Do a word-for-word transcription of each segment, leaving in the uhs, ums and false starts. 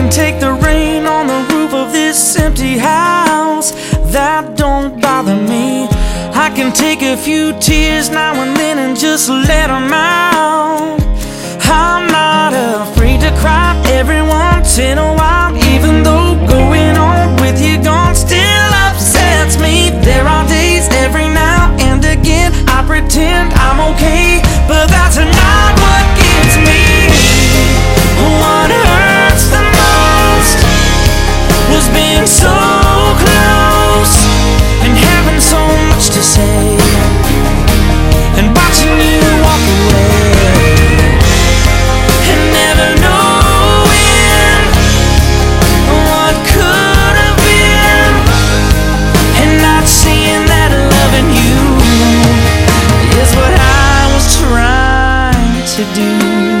can take the rain on the roof of this empty house. That don't bother me. I can take a few tears now and then and just let them out. I'm not afraid to cry every once in a while, even though going on with you gone still upsets me. There are days every now and again I pretend I'm okay, but that's not what gets me. What hurts the most was being so close and having so much to say and watching you walk away and never knowing what could have been and not seeing that loving you is what I was trying to do.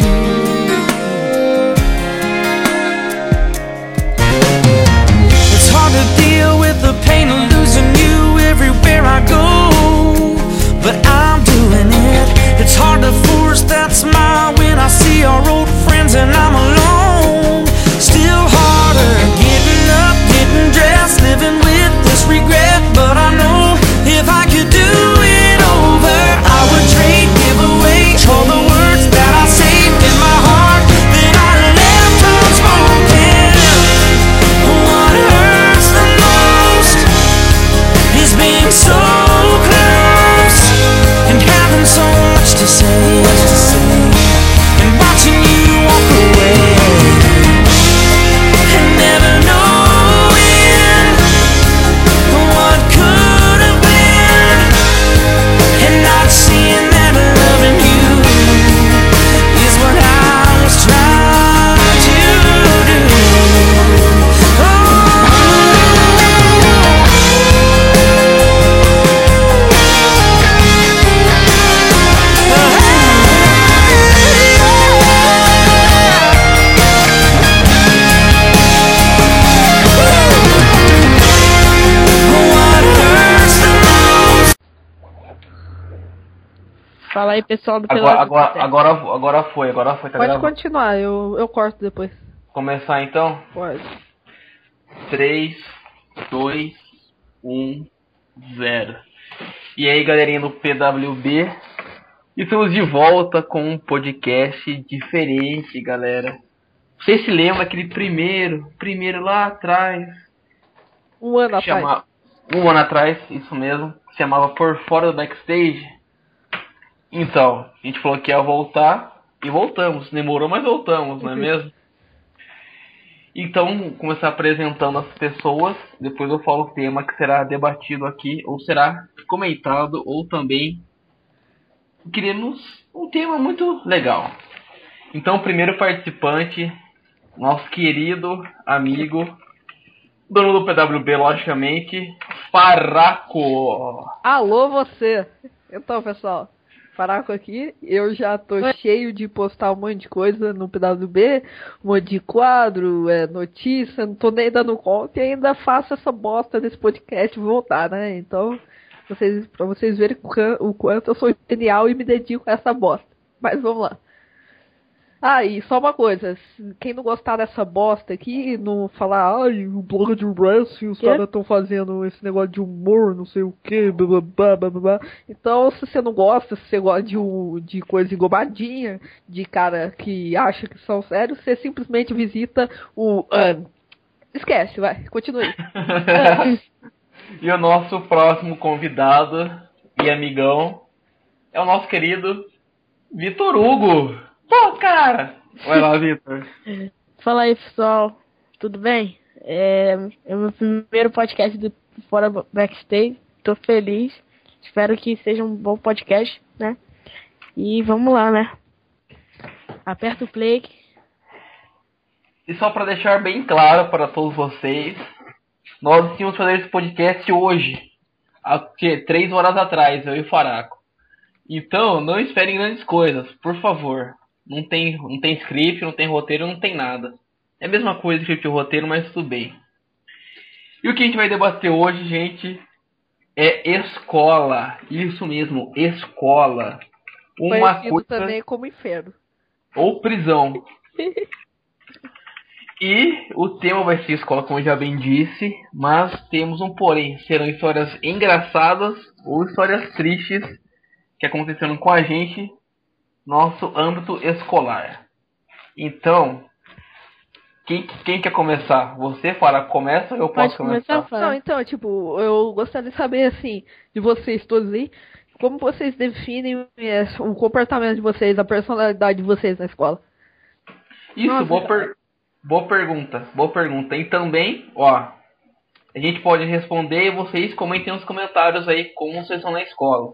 It's hard to deal with the pain of losing you everywhere I go, but I'm doing it. It's hard to force that smile when I see our old friends and I'm alone. Still harder getting up, getting dressed, living with this regret. But I know if I could do it over, I would trade, give away all the words that I saved in my heart that I left unspoken. What hurts the most is being so close and having so much to say and watching you walk away and never knowing what could have been and not seeing that loving you is what I was trying to do. Fala aí, pessoal do Agora, Pelado. agora, agora, agora foi, agora foi, tá Pode gravando. continuar, eu, eu corto depois. Começar então? Pode. três, dois, um, zero. E aí, galerinha do P W B? Estamos de volta com um podcast diferente, galera. Vocês se lembram daquele primeiro, primeiro lá atrás? Um ano atrás. Chama... Um ano atrás, isso mesmo. Chamava Por Fora do Backstage. Então, a gente falou que ia voltar e voltamos. Demorou, mas voltamos, não é mesmo? Então, começar apresentando as pessoas. Depois eu falo o tema que será debatido aqui, ou será comentado, ou também queremos um tema muito legal. Então, o primeiro participante, nosso querido amigo, dono do P W B, logicamente, Faraco. Alô, você! Então, pessoal, Faraco aqui. Eu já tô Oi. cheio de postar um monte de coisa no P W B, um monte de quadro, é, notícia, não tô nem dando conta e ainda faço essa bosta desse podcast voltar, né? Então, vocês, pra vocês verem o quanto eu sou genial e me dedico a essa bosta. Mas vamos lá. Ah, e só uma coisa, quem não gostar dessa bosta aqui, não falar, ai, o blog de wrestling, os caras estão fazendo esse negócio de humor, não sei o que, blá, blá, blá, blá, blá. Então, se você não gosta, se você gosta de, um, de coisa engobadinha, de cara que acha que são sérios, você simplesmente visita o... Uh, esquece, vai, continue. E o nosso próximo convidado e amigão é o nosso querido Vitor Hugo. Pô, cara! Vai lá, Vitor. Fala aí, pessoal. Tudo bem? É, é o meu primeiro podcast do Fora Backstage. Tô feliz. Espero que seja um bom podcast, né? E vamos lá, né? Aperta o play. E só para deixar bem claro para todos vocês, nós decidimos fazer esse podcast hoje. Há que, três horas atrás, eu e o Faraco. Então, não esperem grandes coisas, por favor. Não tem, não tem script, não tem roteiro, não tem nada. É a mesma coisa script e roteiro, mas tudo bem. E o que a gente vai debater hoje, gente, é escola. Isso mesmo, escola. Uma Conhecido coisa... também como inferno. Ou prisão. E o tema vai ser escola, como eu já bem disse, mas temos um porém. Serão histórias engraçadas ou histórias tristes que aconteceram com a gente no nosso âmbito escolar. Então, quem, quem quer começar? Você, Fara, começa ou eu posso Pode começar, começar? Fara. Não, então, tipo, eu gostaria de saber, assim, de vocês todos aí, como vocês definem é, o comportamento de vocês, a personalidade de vocês na escola. Isso, Nossa, boa, per... boa pergunta, boa pergunta. E também, ó, a gente pode responder e vocês comentem nos comentários aí como vocês estão na escola.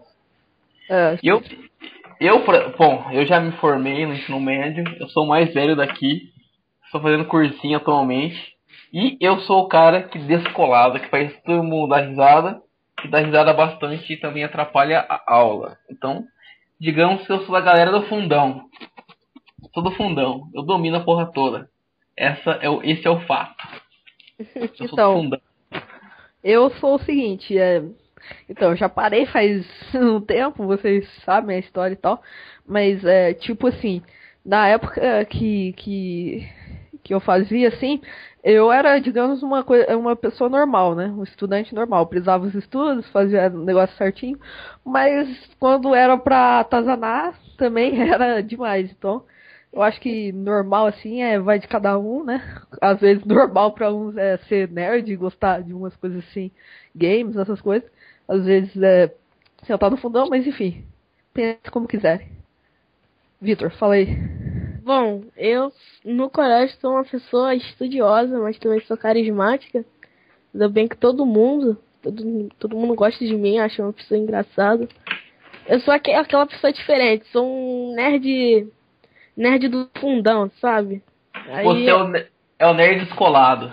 É, Eu, eu, pra- bom, eu já me formei no ensino médio, eu sou o mais velho daqui, estou fazendo cursinho atualmente, e eu sou o cara que descolado, que faz todo mundo dar risada, que dá risada bastante e também atrapalha a aula. Então, digamos que eu sou da galera do fundão. Sou do fundão, eu domino a porra toda. Essa é o, esse é o fato. Eu sou do Então, fundão. eu sou o seguinte, é... Então, eu já parei faz um tempo, vocês sabem a história e tal, mas é tipo assim, na época que, que, que eu fazia assim, eu era, digamos, uma, coisa, uma pessoa normal, né? Um estudante normal, precisava dos estudos, fazia o negócio certinho, mas quando era pra atazanar, também era demais, então... Eu acho que normal, assim, é vai de cada um, né? Às vezes normal pra uns é ser nerd, gostar de umas coisas assim, games, essas coisas. Às vezes é sentar no fundão, mas enfim, pense como quiserem. Vitor, fala aí. Bom, eu no colégio sou uma pessoa estudiosa, mas também sou carismática. Ainda bem que todo mundo, todo, todo mundo gosta de mim, acha uma pessoa engraçada. Eu sou aque- aquela pessoa diferente, sou um nerd, nerd do fundão, sabe? Aí, Você é o, ne- é o nerd descolado.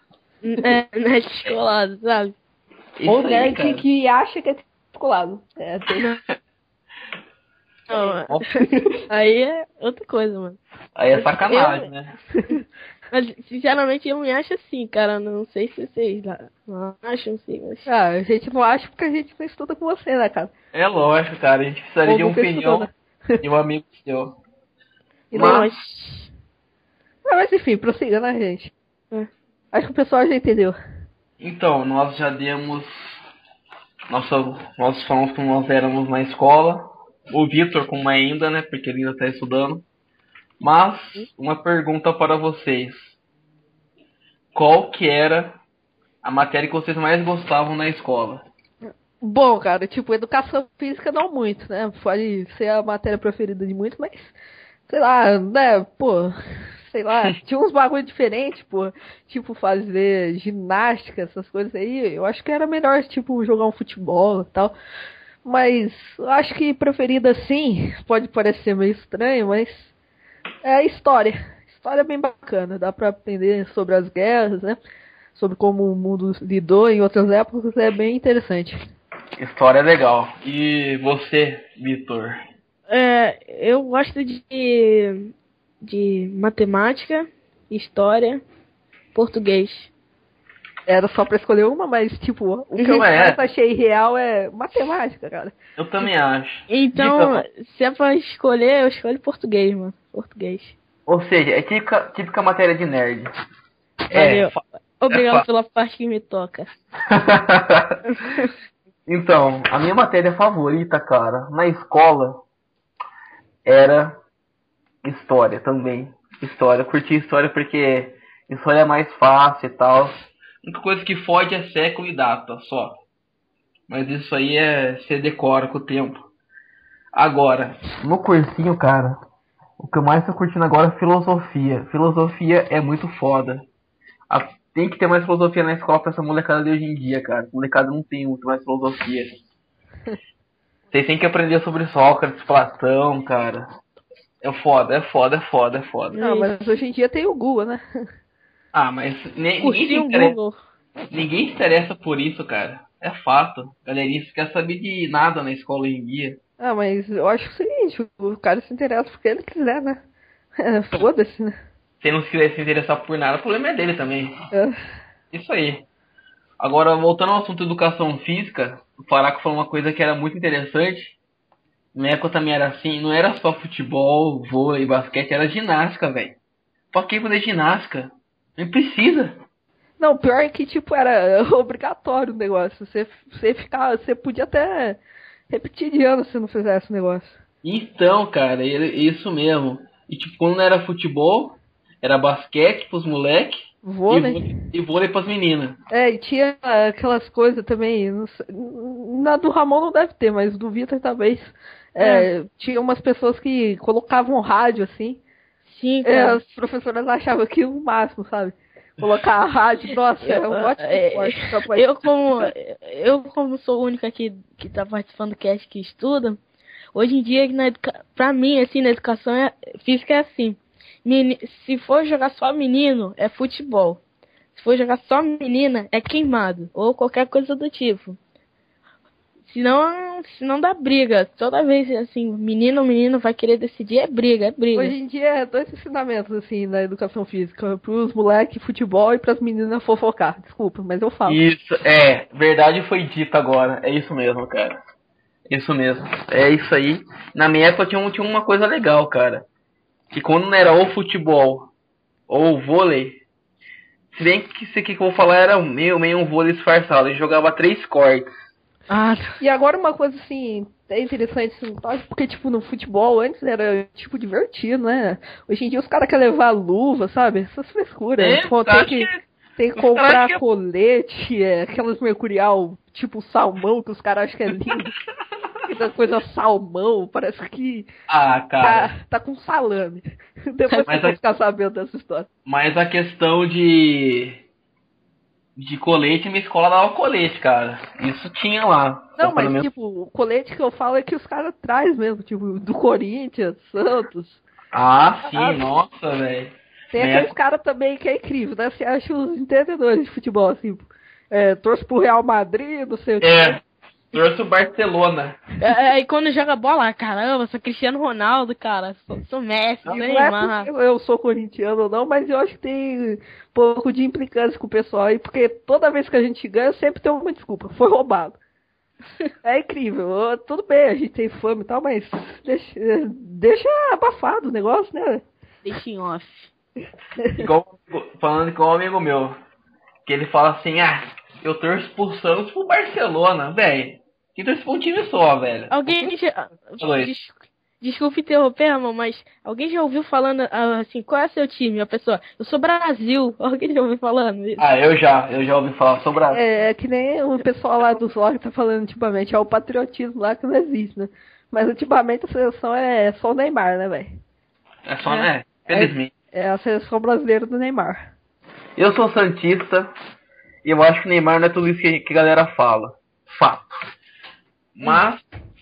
é, nerd descolado, sabe? Isso Ou aí, nerd cara. que acha que é descolado. É, tem... Não, Ó, aí é outra coisa, mano. aí é sacanagem, Eu- né? Mas, sinceramente, eu me acho assim, cara. Não sei se vocês lá não acham assim, mas... Ah, a gente não acha porque a gente não estuda com você, né, cara? É lógico, cara. A gente precisaria Ou de uma nunca opinião estudou, né? de um amigo seu. E Mas- nem- Mas... Ah, mas enfim, prossiga, né, gente? É. Acho que o pessoal já entendeu. Então, nós já demos. Nossa, nós falamos como nós éramos na escola. O Vitor, como ainda, né? Porque ele ainda está estudando. Mas, uma pergunta para vocês: qual que era a matéria que vocês mais gostavam na escola? Bom, cara, tipo, educação física não muito, né? Pode ser a matéria preferida de muitos, mas, sei lá, né, pô, sei lá, tinha uns bagulho diferentes, pô, tipo, fazer ginástica, essas coisas aí, eu acho que era melhor, tipo, jogar um futebol e tal. Mas, eu acho que preferida, sim, pode parecer meio estranho, mas é história. História é bem bacana, dá pra aprender sobre as guerras, né? Sobre como o mundo lidou em outras épocas, é bem interessante. História é legal. E você, Vitor? É, eu gosto de, de matemática, história, português. Era só pra escolher uma, mas, tipo, o que eu Não é. mais achei real é matemática, cara. Eu também acho. Então, Dica- se é pra escolher, eu escolho português, mano. Português. Ou seja, é típica, típica matéria de nerd. Valeu. É. fa- Obrigado fa- pela parte que me toca. Então, a minha matéria favorita, cara, na escola era história também. História, eu curti história porque história é mais fácil e tal. A única coisa que fode é século e data só. Mas isso aí é você decora com o tempo. Agora, no cursinho, cara, o que eu mais tô curtindo agora é filosofia. Filosofia é muito foda. A- Tem que ter mais filosofia na escola pra essa molecada de hoje em dia, cara. Molecada não tem muito mais filosofia. Vocês têm que aprender sobre Sócrates, Platão, cara. É foda, é foda, é foda, é foda. Não, mas hoje em dia tem o Google, né? Ah, mas ne- ninguém, se Cursinho interessa, Google. ninguém se interessa por isso, cara. É fato. Galerinha quer saber de nada na escola hoje em dia. Ah, mas eu acho o seguinte, o cara se interessa porque ele quiser, né? Foda-se, né? Se ele não quiser se interessar por nada, o problema é dele também. É. Isso aí. Agora, voltando ao assunto educação física, o Faraco falou uma coisa que era muito interessante. Na época também era assim, não era só futebol, vôlei, basquete, era ginástica, velho. Pra que fazer ginástica? Nem precisa. Não, pior é que, tipo, era obrigatório o negócio. Você, você, ficava, você podia até repetir de ano se não fizesse o negócio. Então, cara, isso mesmo. E tipo, quando não era futebol, era basquete pros moleques Vôlei. e vôlei, e vôlei pras meninas. É, e tinha aquelas coisas também. Não sei, na do Ramon não deve ter, mas do Vitor talvez. É, é. Tinha umas pessoas que colocavam rádio assim. Sim, é, cara. as professoras achavam aquilo o máximo, sabe? Colocar a rádio, nossa, é um ótimo esporte. Eu como, eu como sou a única que, que tá participando do cast que estuda, hoje em dia, na educa... pra mim, assim, na educação é... física é assim. Meni... Se for jogar só menino, é futebol. Se for jogar só menina, é queimado. Ou qualquer coisa do tipo. Senão, senão dá briga. Toda vez, assim, menino ou menino vai querer decidir, é briga, é briga. Hoje em dia é dois ensinamentos, assim, na educação física. Pros moleques, futebol, e pras meninas fofocar. Desculpa, mas eu falo. Isso, é. Verdade foi dita agora. É isso mesmo, cara. Isso mesmo. É isso aí. Na minha época tinha, tinha uma coisa legal, cara. Que quando não era ou futebol ou vôlei, se bem que isso aqui que eu vou falar era meio, meio um vôlei disfarçado. A gente jogava três cortes. Ah, e agora uma coisa assim, é interessante, assim, porque tipo, no futebol antes era tipo divertido, né? Hoje em dia os caras querem levar luva, sabe? Essas frescuras. É, Pô, tem que, que, tem que comprar que... colete, é, aquelas mercurial tipo salmão que os caras acham que é lindo. Da coisa salmão, parece que ah, cara. Tá, tá com salame. Depois você vai ficar sabendo dessa história. Mas a questão de de colete, minha escola dava colete, cara. Isso tinha lá. Não, mas menos... tipo, o colete que eu falo é que os caras trazem mesmo, tipo, do Corinthians, Santos. Ah, sim, ah, nossa, velho. Tem Minha... aqueles caras também que é incrível, né? Você acha os entendedores de futebol, assim, é, torce pro Real Madrid, não sei o que. É. Trouxe o Barcelona. É, e quando joga bola, caramba, sou Cristiano Ronaldo, cara. Sou, sou Messi, não, Neymar. Não é eu sou corintiano ou não, mas eu acho que tem um pouco de implicância com o pessoal aí, porque toda vez que a gente ganha, sempre tem uma desculpa. Foi roubado. É incrível. Tudo bem, a gente tem fama e tal, mas deixa, deixa abafado o negócio, né? Deixa em off. Igual, falando com um amigo meu, que ele fala assim, ah, eu torço pro Santos pro Barcelona, velho. Que torce pra um time só, velho. Alguém já... Des... Desculpa interromper, irmão, mas alguém já ouviu falando assim, qual é seu time? A pessoa, eu sou Brasil. Alguém já ouviu falando isso? Ah, eu já, eu já ouvi falar, sou Brasil. É, é que nem o pessoal lá dos vlogs tá falando ultimamente, é o patriotismo lá que não existe, né? Mas ultimamente a seleção é só o Neymar, né, velho? É só, né? É, felizmente. É, é a seleção brasileira do Neymar. Eu sou santista e eu acho que o Neymar não é tudo isso que, que a galera fala. Fato. Mas,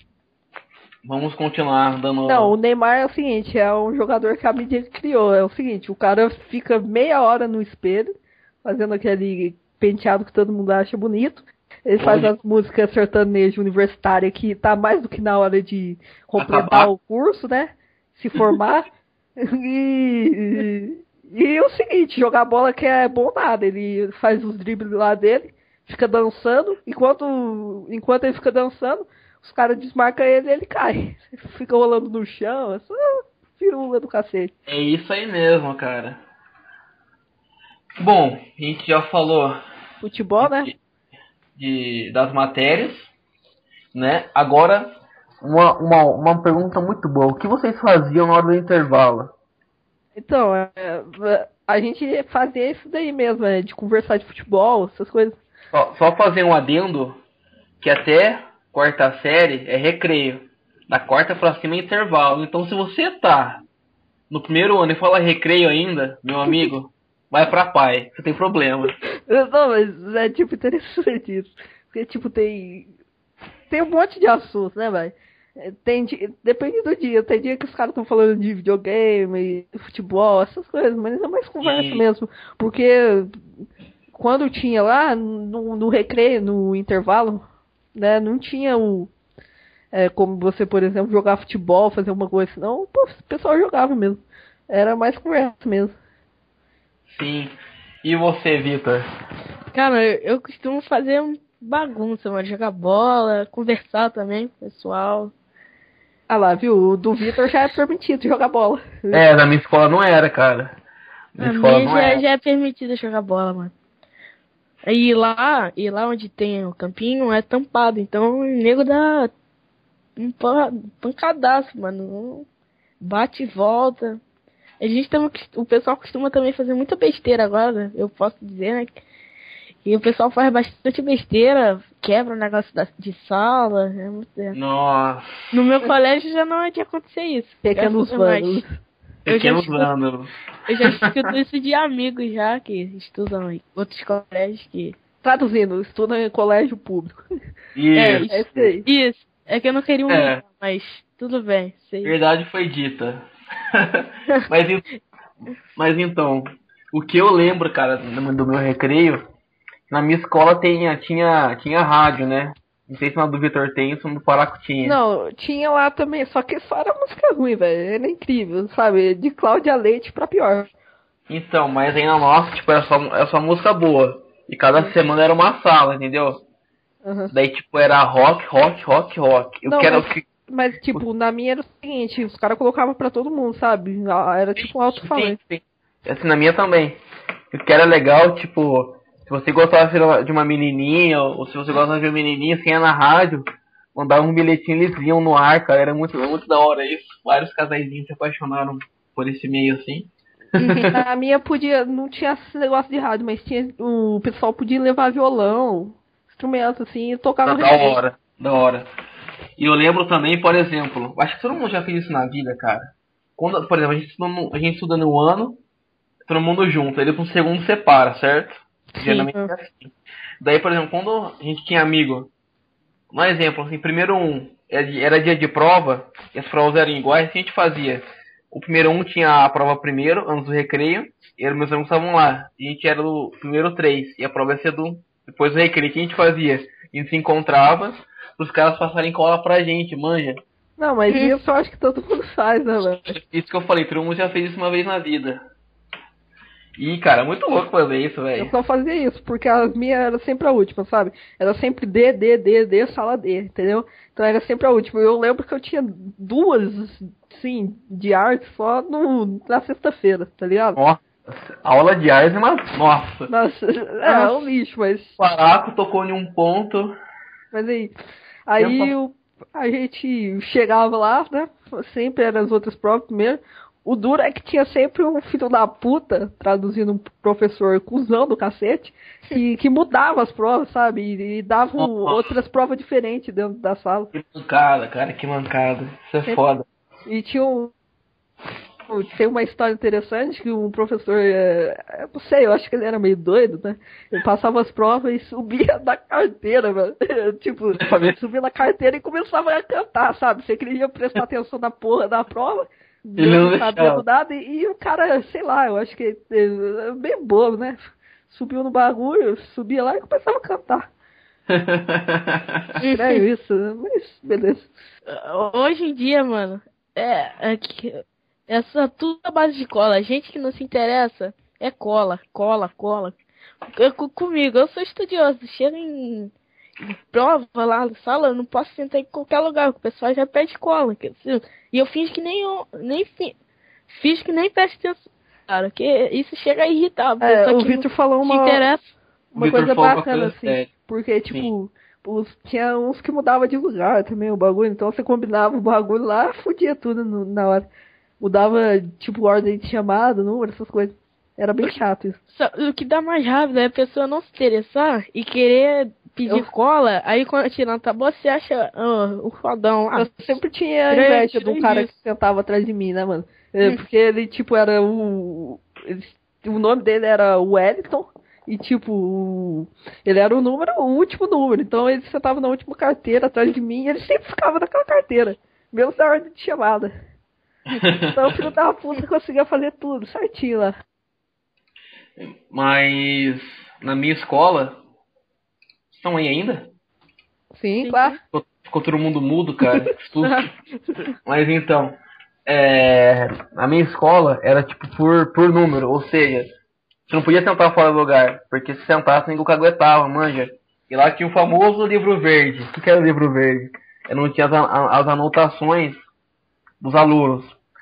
vamos continuar dando... Não, o Neymar é o seguinte, é um jogador que a mídia criou. É o seguinte, o cara fica meia hora no espelho, fazendo aquele penteado que todo mundo acha bonito. Ele Onde? faz as músicas sertanejas universitárias que tá mais do que na hora de completar Acabar. o curso, né? Se formar. e, e, e é o seguinte, jogar bola que é bom nada. Ele faz os dribles lá dele. Fica dançando, enquanto, enquanto ele fica dançando, os caras desmarcam ele e ele cai. Fica rolando no chão, é só firula do cacete. É isso aí mesmo, cara. Bom, a gente já falou... Futebol, de, né? De, das matérias, né? Agora, uma, uma, uma pergunta muito boa. O que vocês faziam na hora do intervalo? Então, é, a gente fazia isso daí mesmo, é, de conversar de futebol, essas coisas. Só, só fazer um adendo, que até quarta série é recreio. Da quarta pra cima é intervalo. Então se você tá no primeiro ano e fala recreio ainda, meu amigo, vai pra pai, você tem problema. Não, mas é tipo interessante isso. Porque tipo, tem. Tem um monte de assuntos, né, velho? Tem, depende do dia, tem dia que os caras estão falando de videogame, futebol, essas coisas, mas é mais conversa e... mesmo. Porque quando tinha lá, no, no recreio, no intervalo, né, não tinha o... É, como você, por exemplo, jogar futebol, fazer uma coisa, não, pô, o pessoal jogava mesmo. Era mais conversa mesmo. Sim. E você, Vitor? Cara, eu, eu costumo fazer bagunça, mano, jogar bola, conversar também com o pessoal. Ah lá, viu? O do Vitor já é permitido jogar bola. É, na minha escola não era, cara. Na A escola minha não já, é. já é permitida jogar bola, mano. E lá, e lá onde tem o campinho é tampado, então o nego dá um pan- pancadaço, mano. Bate e volta. A gente tem, o pessoal costuma também fazer muita besteira agora, eu posso dizer, né? E o pessoal faz bastante besteira, quebra o negócio da, de sala. É muito... é. Nossa, No meu colégio já não é de acontecer isso. Pequenos graças a Deus, vândalos. Eu já pequenos escuto- vândalos. Eu já escuto isso de amigos já que estudam em outros colégios que. Traduzindo, estuda em colégio público. É, Isso, É isso aí. Isso, é que eu não queria um É. livro, mas tudo bem. Sei. verdade foi dita. mas, en- mas então, o que eu lembro, cara, do do meu recreio, na minha escola tinha, tinha, tinha rádio, né? Não sei se na do Vitor tem, se no do Paraco tinha. Não, tinha lá também, só que só era música ruim, velho. Era incrível, sabe? De Cláudia Leite pra pior. Então, mas aí na nossa, tipo, era só, era só música boa. E cada semana era uma sala, entendeu? Uhum. Daí, tipo, era rock, rock, rock, rock. Eu Não, quero mas- que. Mas, tipo, na minha era o seguinte, os caras colocavam pra todo mundo, sabe? Era tipo um alto-falante. Sim, sim. Assim, na minha também. O que era legal, tipo, se você gostava de uma menininha, ou se você gostava de uma menininha, assim, ia na rádio, mandava um bilhetinho, eles iam no ar, cara. Era muito, muito da hora isso. Vários casaizinhos se apaixonaram por esse meio, assim. Na minha podia, não tinha esse negócio de rádio, mas tinha, o pessoal podia levar violão, instrumentos assim, e tocava Da, no da recreio. hora, da hora. E eu lembro também, por exemplo, acho que todo mundo já fez isso na vida, cara. Quando, por exemplo, a gente estuda no, a gente estuda no ano, todo mundo junto, aí depois no segundo separa, certo? Geralmente é assim. Daí, por exemplo, quando a gente tinha amigo, um exemplo, assim, primeiro um, era dia- era dia de prova, e as provas eram iguais, o que a gente fazia? O primeiro um tinha a prova primeiro, antes do recreio, e os meus amigos estavam lá. A gente era o primeiro três, e a prova ia ser do, depois do recreio. O que a gente fazia? A gente se encontrava, os caras passarem cola pra gente, manja. Não, mas Hum. isso eu acho que todo mundo faz, né, velho? Isso que eu falei, todo mundo já fez isso uma vez na vida. E, cara, muito louco fazer isso, Eu velho. só fazia isso, porque a minha era sempre a última, sabe? Era sempre D, D, D, D, sala D, entendeu? Então era sempre a última. Eu lembro que eu tinha duas, sim, de arte só no, na sexta-feira, tá ligado? Nossa, aula de artes, mas, nossa. Nossa, é, é um lixo, mas... O Paraco tocou em um ponto. Mas aí, aí o, a gente chegava lá, né? Sempre eram as outras provas primeiro. O duro é que tinha sempre um filho da puta, traduzindo um professor cuzão do cacete, que, que mudava as provas, sabe? E, e dava um- Nossa. outras provas diferentes dentro da sala. Que mancada, cara, que mancada. Isso é Sempre- foda. E tinha um. Tem uma história interessante que um professor, é, eu não sei, eu acho que ele era meio doido, né? Ele passava as provas e subia da carteira, velho. Tipo, subia na carteira e começava a cantar, sabe? Você queria prestar atenção na porra da prova, Ele não não sabia deixava. do nada, e, e o cara, sei lá, eu acho que é bem bobo, né? Subiu no bagulho, subia lá e começava a cantar. Estranho isso, né? Mas beleza. Hoje em dia, mano, é, é que essa tudo a base de cola. A gente que não se interessa é cola, cola, cola. Eu, co- comigo, eu sou estudioso. Chego em, em prova lá na sala, eu não posso sentar em qualquer lugar. O pessoal já pede cola. que eu- E eu finge que nem eu, nem fi- fiz que nem presta atenção, cara. Que isso chega a irritar. A É, pessoa o que Victor falou não se uma, interessa. uma Vitor coisa falou uma bacana, coisa assim. séria. Porque, tipo, os, tinha uns que mudavam de lugar também o bagulho. Então você combinava o bagulho lá, fudia tudo no- na hora. Mudava, tipo, ordem de chamada, número, essas coisas. Era bem chato isso. Só- O que dá mais raiva é a pessoa não se interessar e querer pedir Eu- cola, aí quando tirar tá bom, você acha ah, um fodão lá. Eu sempre tinha três, inveja de um três cara dias. que sentava atrás de mim, né, mano? É, porque ele, tipo, era o. ele- o nome dele era Wellington. E, tipo, o- ele era o número, o último número. Então ele sentava na última carteira atrás de mim e ele sempre ficava naquela carteira. Mesmo na ordem de chamada. Então o filho da puta conseguia fazer tudo certinho lá. Mas na minha escola. Estão aí ainda? Sim, Sim, claro. Ficou, ficou todo mundo mudo, cara. Que susto. Mas então, é, a minha escola era tipo por, por número, ou seja, você não podia sentar fora do lugar, porque se sentasse ninguém caguetava, manja. E lá tinha o famoso livro verde. O que que era o livro verde? Eu não tinha as, a- as anotações dos alunos.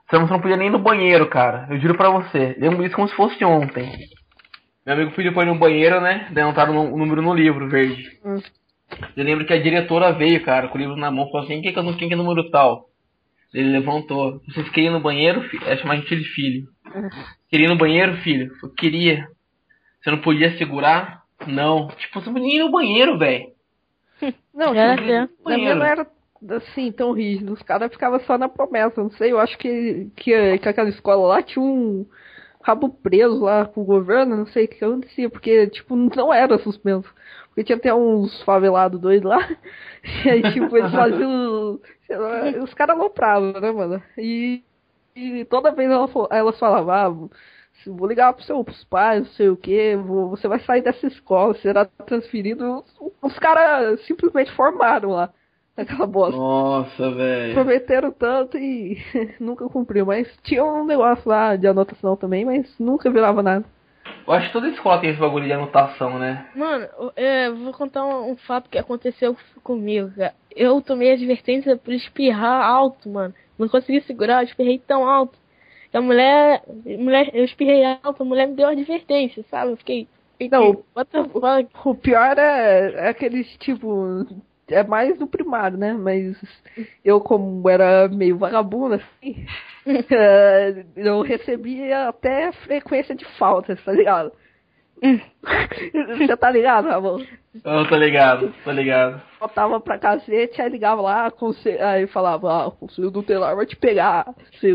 Você não podia nem ir no banheiro, cara. Eu juro pra você. Lembro disso como se fosse ontem. Meu amigo pediu pra ir no banheiro, né? Daí anotaram o número no livro verde. Hum. Eu lembro que a diretora veio, cara, com o livro na mão, falou assim, quem que é, quem que é o número tal? Ele levantou. Vocês queriam ir no banheiro? É chamar a gente de filho. Queria ir no banheiro, filho? Eu queria. Você não podia segurar? Não. Tipo, você não podia ir no banheiro, velho. Não, É, tipo, é. na minha não era assim tão rígido. Os caras ficavam só na promessa. Não sei, eu acho que, que, que aquela escola lá tinha um rabo preso lá com o governo. Não sei o que acontecia, porque, tipo, não era suspenso. Porque tinha até uns favelados doidos lá. E aí, tipo, eles faziam. Os caras alopravam, né, mano? E, e toda vez ela, elas falavam, ah, vou ligar pros seus pais, não sei o que, você vai sair dessa escola, será transferido. Os, os caras simplesmente formaram lá, aquela bosta. Nossa, velho. Prometeram tanto e nunca cumpriu, mas tinha um negócio lá de anotação também, mas nunca virava nada. Eu acho que toda escola tem esse bagulho de anotação, né? Mano, eu vou contar um, um fato que aconteceu comigo, cara. Eu tomei advertência por espirrar alto, mano. Não consegui segurar, eu espirrei tão alto. E a mulher, mulher, eu espirrei alto, a mulher me deu advertência, sabe? Eu fiquei... fiquei Não, what the fuck? O pior é, é aqueles, tipo, é mais no primário, né? Mas eu, como era meio vagabundo, assim, eu recebia até frequência de faltas, tá ligado? Você tá ligado, Ramon? Eu tô ligado, tô ligado. Voltava pra cacete, aí ligava lá, conselho, aí falava, ah, o conselho do telar vai te pegar. Sei o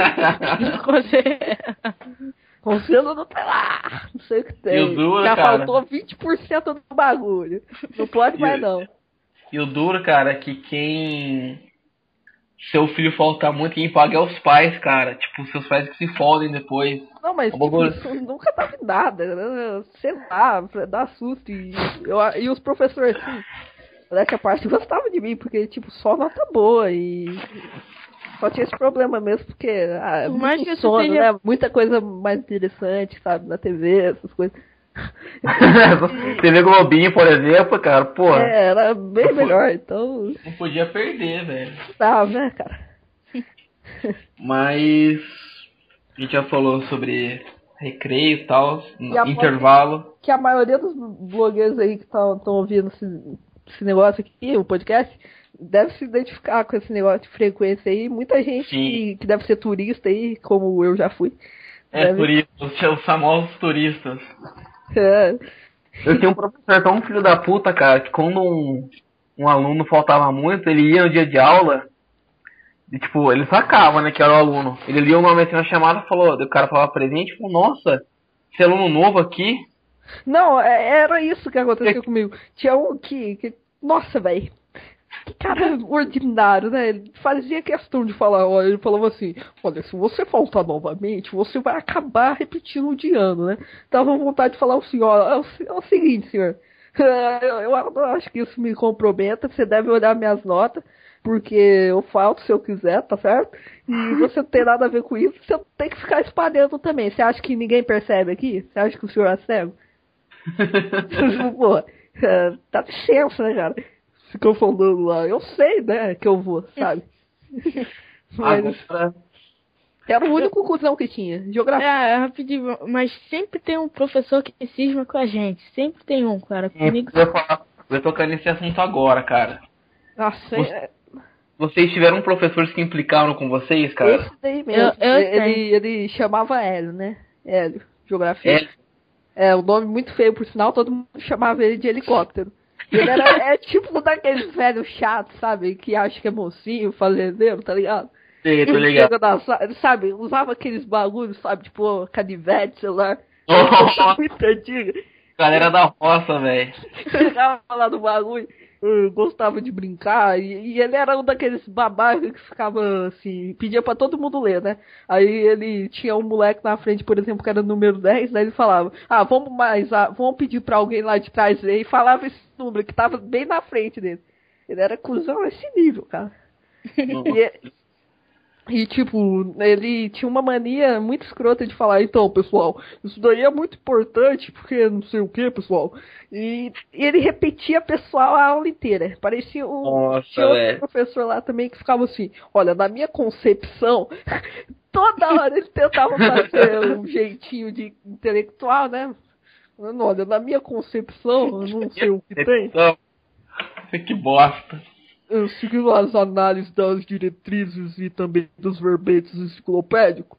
que. Conselho do telar, não sei o que tem. E o duro, já cara, faltou vinte por cento do bagulho. Não pode mais não. E o duro, cara, é que quem... Seu filho faltar muito, quem paga é os pais, cara. Tipo, seus pais que se fodem depois. Não, mas O tipo, bagulho- isso nunca tava em nada, né? Sei lá, pra dar susto. E, eu, e os professores, assim, dessa parte gostavam de mim, porque, tipo, só nota boa e... Só tinha esse problema mesmo, porque ah, é Por mais muito que isso sono, seja- né? Muita coisa mais interessante, sabe? Na T V, essas coisas. T V Globinho, por exemplo, cara, pô, É, era bem melhor, então... não podia perder, velho. Dava, né, cara? Mas a gente já falou sobre recreio e tal, E a intervalo. Que a maioria dos blogueiros aí que estão ouvindo esse, esse negócio aqui, o podcast, deve se identificar com esse negócio de frequência aí. Muita gente que, que deve ser turista aí, como eu já fui. É, deve... turistas, os famosos turistas. É. Eu tinha um professor tão filho da puta, cara, que quando um, um aluno faltava muito, ele ia no dia de aula, e tipo, ele sacava, né, que era o aluno. Ele lia o nome assim na chamada, falou, o cara falava presente, falou, nossa, esse aluno novo aqui. Não, é, era isso que aconteceu comigo. Tinha um que, que nossa, velho, que cara ordinário, né? Ele fazia questão de falar, olha, ele falava assim, olha, se você faltar novamente, você vai acabar repetindo o de ano, né? Tava com vontade de falar assim, ó, é o, é o seguinte, senhor, eu, eu acho que isso me comprometa, você deve olhar minhas notas, porque eu falto se eu quiser, tá certo? E você não tem nada a ver com isso, você tem que ficar espalhando também. Você acha que ninguém percebe aqui? Você acha que o senhor é cego? Pô, é, dá licença, né, cara? Ficou falando lá, eu sei, né, que eu vou, sabe? Mas Agora, era o único cuzão que tinha. Geografia. É, rapidinho, mas sempre tem um professor que cisma com a gente. Sempre tem um, cara. Comigo. eu ia falar, eu ia tocar nesse assunto agora, cara. Nossa, Você- é, Vocês tiveram professores que implicaram com vocês, cara? esse daí mesmo. Eu- eu ele, sei. ele chamava Hélio, né? Hélio, geografia. Hélio. É, um nome muito feio, por sinal, todo mundo chamava ele de helicóptero. E ele era é tipo daqueles velhos chatos, sabe? Que acha que é mocinho, fazendeiro, tá ligado? Sei, tô Ele ligado. chega na sala, ele, sabe, usava aqueles bagulhos, sabe, tipo, canivete, celular. Oh, Muito antiga. galera da roça, velho. Chegava lá no bagulho, eu gostava de brincar, e, e ele era um daqueles babacas que ficava assim, pedia pra todo mundo ler, né? Aí ele tinha um moleque na frente, por exemplo, que era o número dez, daí ele falava, ah, vamos mais, ah, vamos pedir pra alguém lá de trás ler, e falava esse número, que tava bem na frente dele. Ele era cuzão nesse nível, cara. E, e, tipo, ele tinha uma mania muito escrota de falar, então, pessoal, isso daí é muito importante, porque não sei o que, pessoal. E, e ele repetia, pessoal, a aula inteira. Parecia um Nossa, tinha outro velho. professor lá também que ficava assim, olha, na minha concepção, toda hora ele tentava fazer um jeitinho de intelectual, né? Não, olha, na minha concepção, eu não sei o que tem. Que bosta. Eu segui as análises das diretrizes e também dos verbetes enciclopédicos.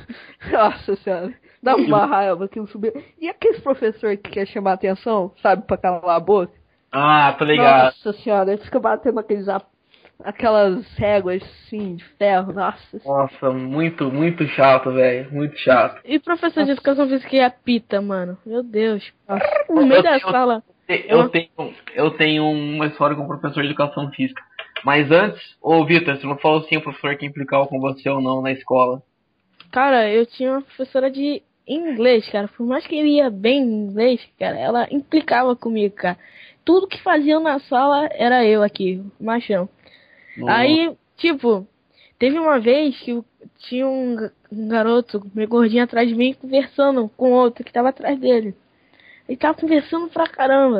Nossa senhora, dá uma raiva que eu subi. E aqueles professor que quer chamar atenção, sabe, pra calar a boca? Ah, tô ligado. Nossa senhora, ele fica batendo aqueles, aquelas réguas assim de ferro, nossa. Nossa, muito, muito chato, velho, muito chato. E professor de educação física que apita, mano? Meu Deus. No meio da sala. Eu, eu, tenho, eu tenho uma história com o professor de educação física. Mas antes, ô Vitor, você não falou se o professor que implicava com você ou não na escola. Cara, eu tinha uma professora de inglês, cara. Por mais que ele ia bem em inglês, cara, ela implicava comigo, cara. Tudo que faziam na sala era eu aqui, machão. Nossa. Aí, tipo, teve uma vez que eu tinha um, um garoto meio gordinho atrás de mim conversando com outro que tava atrás dele. Ele tava conversando pra caramba.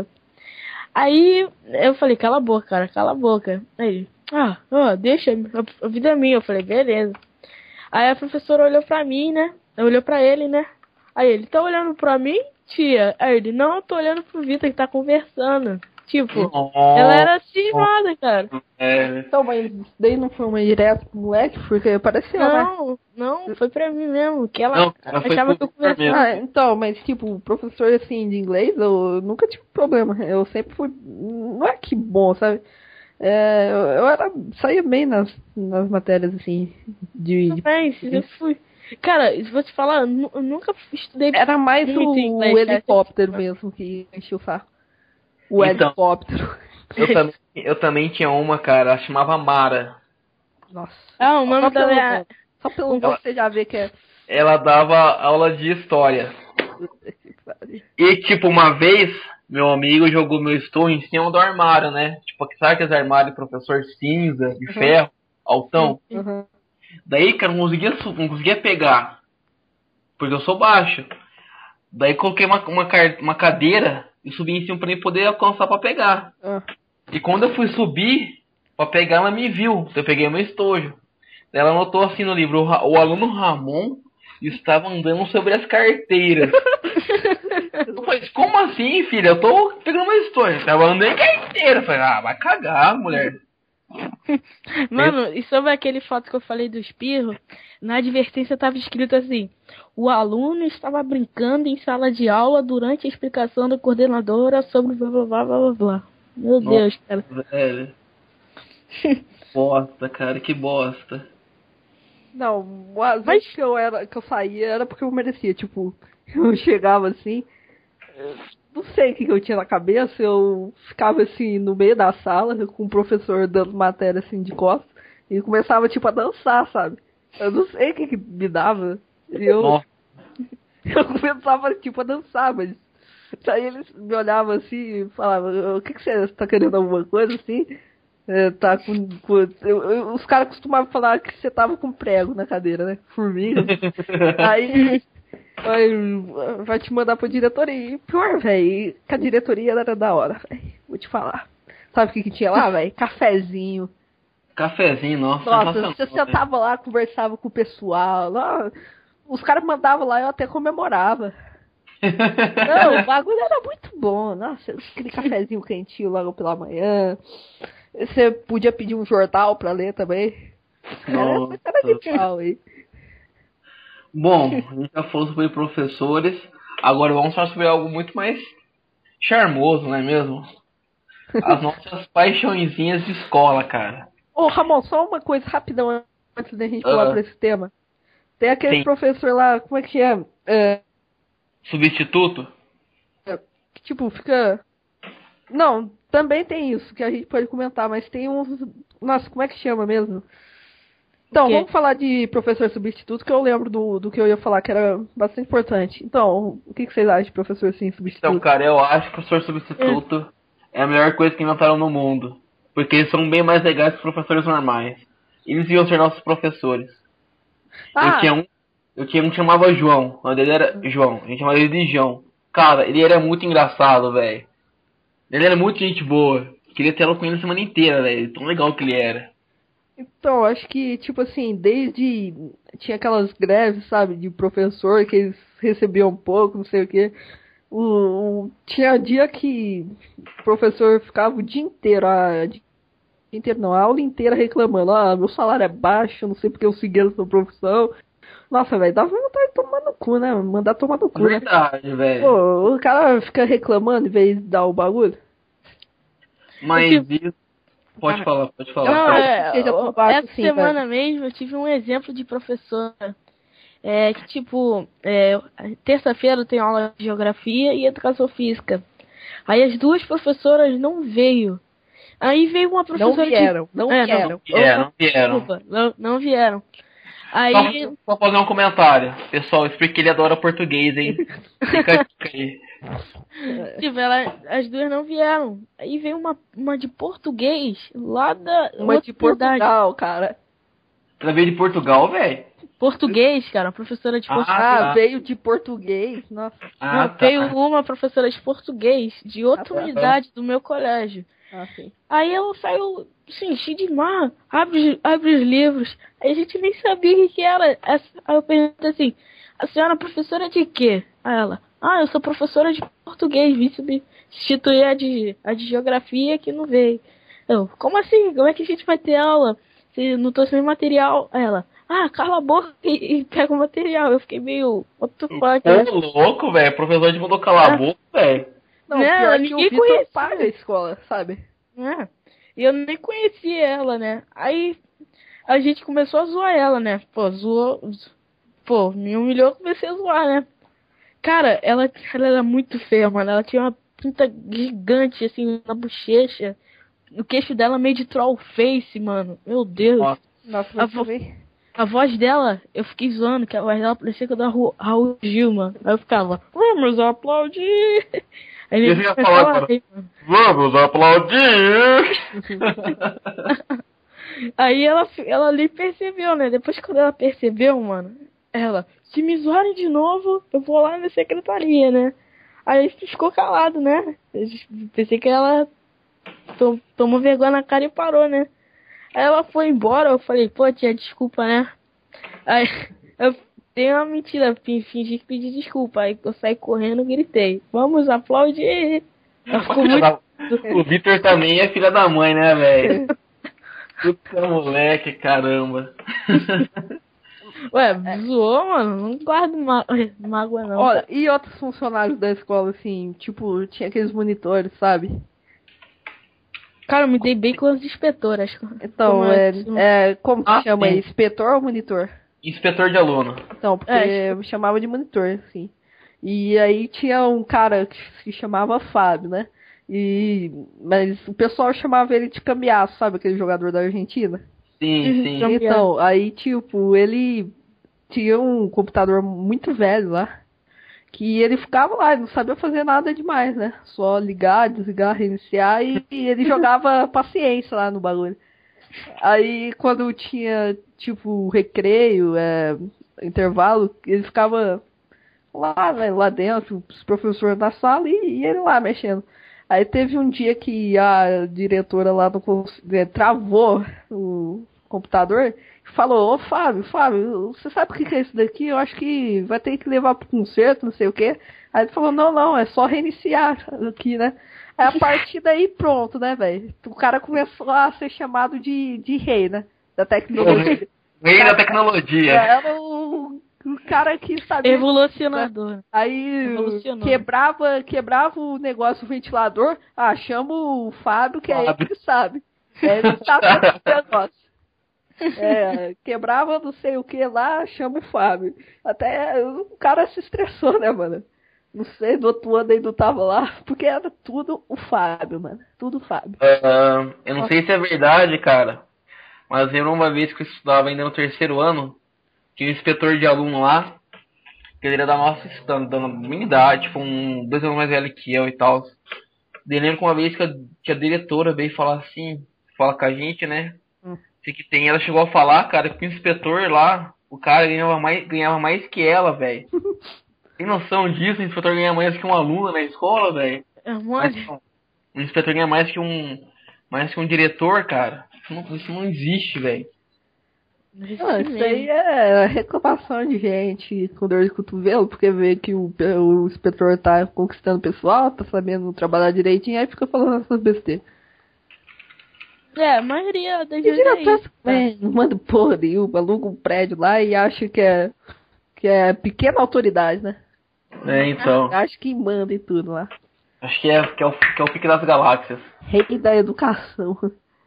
Aí eu falei, cala a boca, cara, cala a boca. Aí ele, ah, ó, deixa, a, a vida é minha. Eu falei, beleza. Aí a professora olhou pra mim, né? Olhou pra ele, né? Aí ele, tá olhando pra mim, tia? Aí ele, não, eu tô olhando pro Vitor que tá conversando. Tipo, oh, ela era cismada, cara. É. Então, mas daí não foi uma direta pro moleque? Porque pareceu, não, né? Não, foi pra mim mesmo. Que ela, não, ela achava que eu conversava. Ah, então, mas tipo, professor assim de inglês, eu nunca tive problema. Eu sempre fui. Não é que bom, sabe? É, eu, eu era. Saía bem nas, nas matérias, assim. De. Também, de... eu fui. Cara, vou te falar, eu nunca estudei. Era mais o, inglês, o helicóptero né? mesmo que encheu o saco. O então, helicóptero. Eu também, eu também tinha uma, cara, ela chamava Mara. Nossa. Ah, o nome só dela é... Só pelo nome você já vê que é... Ela dava aula de história. E, tipo, uma vez, meu amigo jogou meu estojo em cima do armário, né? Tipo, sabe aqueles armários professor cinza, de uhum. ferro, altão? Uhum. Daí, cara, não conseguia, não conseguia pegar. Porque eu sou baixo. Daí coloquei uma, uma, uma cadeira e subi em cima pra ele poder alcançar pra pegar. Uhum. E quando eu fui subir pra pegar, ela me viu. Eu peguei meu estojo. Daí ela anotou assim no livro, o, o aluno Ramon estava andando sobre as carteiras. Eu falei, como assim, filha? Eu tô pegando meu estojo. Estava andando em carteira. Eu falei, ah, vai cagar, mulher. Mano, e sobre aquele foto que eu falei do espirro, na advertência tava escrito assim: o aluno estava brincando em sala de aula durante a explicação da coordenadora sobre blá blá blá blá blá. Meu Nossa, Deus, cara. Velho. Bosta, cara, que bosta. Não, às vezes Mas... que eu era, que eu saía era porque eu merecia, tipo, eu chegava assim, não sei o que, que eu tinha na cabeça, eu ficava assim no meio da sala com o professor dando matéria assim de costas e começava tipo a dançar, sabe? Eu não sei o que, que me dava. E eu, eu começava tipo a dançar, mas aí eles me olhavam assim e falavam, o que, que você tá querendo alguma coisa assim? É, tá com, com eu, eu, os caras costumavam falar que você tava com prego na cadeira, né? Formiga. aí, aí vai te mandar pra diretoria. E pior, velho, que a diretoria era da hora, véio. Vou te falar. Sabe o que, que tinha lá, velho? Cafezinho. Cafezinho, nossa. Nossa, você sentava lá, conversava com o pessoal. Lá, os caras mandavam lá, eu até comemorava. Não, o bagulho era muito bom. Nossa, aquele cafezinho quentinho logo pela manhã. Você podia pedir um jornal pra ler também. Era, era de pau aí. Bom, a gente já falou sobre professores. Agora vamos falar sobre algo muito mais charmoso, não é mesmo? As nossas paixõezinhas de escola, cara. Ô, Ramon, só uma coisa rapidão antes da gente falar uh, pra esse tema. Tem aquele sim. professor lá, como é que é? é... Substituto? É, tipo, fica... Não, também tem isso, que a gente pode comentar, mas tem uns... Nossa, como é que chama mesmo? Então, vamos falar de professor substituto, que eu lembro do, do que eu ia falar, que era bastante importante. Então, o que, que vocês acham de professor sim, substituto? Então, cara, eu acho que professor substituto é, é a melhor coisa que inventaram no mundo. Porque eles são bem mais legais que os professores normais. Eles iam ser nossos professores. Ah. Eu tinha um, eu tinha um que chamava João. O dele era João. A gente chamava ele de João. Cara, ele era muito engraçado, velho. Ele era muito gente boa. Queria ter aula com ele a semana inteira, velho. Tão legal que ele era. Então, acho que, tipo assim, desde. Tinha aquelas greves, sabe, de professor que eles recebiam pouco, não sei o quê. O, o- tinha dia que o professor ficava o dia inteiro, a, dia inteiro não, a aula inteira reclamando, ah, meu salário é baixo, não sei porque eu segui essa profissão. Nossa, velho, dava vontade de tomar no cu, né? Mandar tomar no cu, né? Verdade, velho. Pô, o cara fica reclamando em vez de dar o bagulho. Mas tipo- isso. Pode Ah, falar, pode Eu falar. Não, acho é, que seja ó, tão baixo essa assim, semana mesmo eu tive um exemplo de professora. É que, tipo, é, terça-feira tem aula de geografia e educação física. Aí as duas professoras não veio. Aí veio uma Não professora vieram, de... não é, vieram. vieram, não vieram. Desculpa, não, não vieram. Só, Aí, só fazer um comentário. Pessoal, explique que ele adora português, hein? Fica a dica aí. tipo, ela, as duas não vieram. Aí veio uma, uma de português lá da Uma outra de cidade. Portugal, cara. Ela veio de Portugal, velho? Português, cara, professora de Ah, português. Ah, tá. veio de português. Nossa. Ah, Não, tá. veio uma professora de português de outra Ah, tá. unidade do meu colégio. Ah, sim. Aí ela saiu, assim, cheia de mar, abre, abre os livros. Aí a gente nem sabia o que, que era. Aí eu perguntei assim, a senhora é professora de quê? Aí ela, ah, eu sou professora de português, vim substituir a de, a de geografia que não veio. Eu, como assim? Como é que a gente vai ter aula se não tô sem material? Aí ela, ah, cala a boca e, e pega o material. Eu fiquei meio, what the fuck, né? Ô, louco, velho. O professor de mandou calar a Ah. boca, velho. Não, Né, pior que o ninguém Vitor conhecia. paga a escola, sabe? É. E eu nem conhecia ela, né? Aí a gente começou a zoar ela, né? Pô, zoou. Pô, me humilhou, comecei a zoar, né? Cara, ela, ela era muito feia, mano. Ela tinha uma pinta gigante, assim, na bochecha. O queixo dela meio de troll face, mano. Meu Deus. Nossa. Nossa, A mas vo- também. A voz dela, eu fiquei zoando, que a voz dela parecia que eu da Ru- Raul Gil, mano. Aí eu ficava, vamos aplaudir. Aí Eu ele ia começava falar a agora. rir, mano. Vamos aplaudir! Aí ela, ela ali percebeu, né? Depois quando ela percebeu, mano, ela, se me zoarem de novo, eu vou lá na secretaria, né? Aí a gente ficou calado, né? Eu pensei que ela to- tomou vergonha na cara e parou, né? Aí ela foi embora, eu falei, pô, tia, desculpa, né? Aí eu dei uma mentira, fin- fingi que pedi desculpa. Aí eu saí correndo e gritei, vamos aplaudir! Ela ficou muito... O Vitor também é filha da mãe, né, velho? Puta moleque, caramba. Ué, zoou, mano? Não guardo má- mágoa, não. Olha, e outros funcionários da escola, assim, tipo, tinha aqueles monitores, sabe? Cara, eu me dei bem com as inspetoras. Então, Como é, assim? é, como que Ah, chama? sim. Inspetor ou monitor? Inspetor de aluno. Então, porque É, eu chamava de monitor, assim. E aí tinha um cara que se chamava Fábio, né? E, mas o pessoal chamava ele de Cambiaço, sabe? Aquele jogador da Argentina. Sim, Uhum, sim. Cambiaço. Então, aí, tipo, ele tinha um computador muito velho lá, que ele ficava lá, ele não sabia fazer nada demais, né? Só ligar, desligar, reiniciar, e, e ele jogava paciência lá no bagulho. Aí, quando tinha, tipo, recreio, é, intervalo, ele ficava lá, né, lá dentro, os professores na sala, e, e ele lá mexendo. Aí teve um dia que a diretora lá não cons- eh, travou o computador e falou, ô Fábio, Fábio, você sabe o que que é isso daqui? Eu acho que vai ter que levar pro conserto, não sei o quê. Aí ele falou, não, não, é só reiniciar aqui, né? Aí a partir daí pronto, né, velho? O cara começou a ser chamado de, de rei, né? Da tecnologia. Rei da tecnologia. Era o, o cara que sabia. Evolucionador. Aí Evolucionou. quebrava, quebrava o negócio do ventilador. Ah, chama o Fábio, que é ele Fábio. que sabe. É, ele sabe esse negócio. É, quebrava não sei o que lá, chama o Fábio. Até o cara se estressou, né, mano? Não sei, do outro ano ainda tava lá, porque era tudo o Fábio, mano. Tudo o Fábio. Ah, eu não sei se é verdade, cara, mas eu uma vez que eu estudava ainda no terceiro ano, tinha um inspetor de aluno lá, que ele era da nossa da, da minha idade, tipo, um, dois anos mais velho que eu e tal. Eu lembro que uma vez que a, que a diretora veio falar assim, fala com a gente, né? Hum. Sei que tem, ela chegou a falar, cara, que o inspetor lá, o cara ganhava mais, ganhava mais que ela, velho. Tem noção disso? O inspetor ganha mais que um aluno na escola, velho? É Mais mole. que um- O inspetor ganha mais que um. Mais que um diretor, cara. Isso não, isso não existe, velho. Ah, isso aí é reclamação de gente com dor de cotovelo, porque vê que o, o inspetor tá conquistando o pessoal, tá sabendo trabalhar direitinho, aí fica falando essas besteiras. É, a maioria das E vezes é diretor isso, cara. também não manda porra nenhuma, aluga um prédio lá e acha que é, que é pequena autoridade, né? É, então. Acho que manda e tudo lá. Acho que é, que é, o, que é o pique das galáxias. Rei da educação.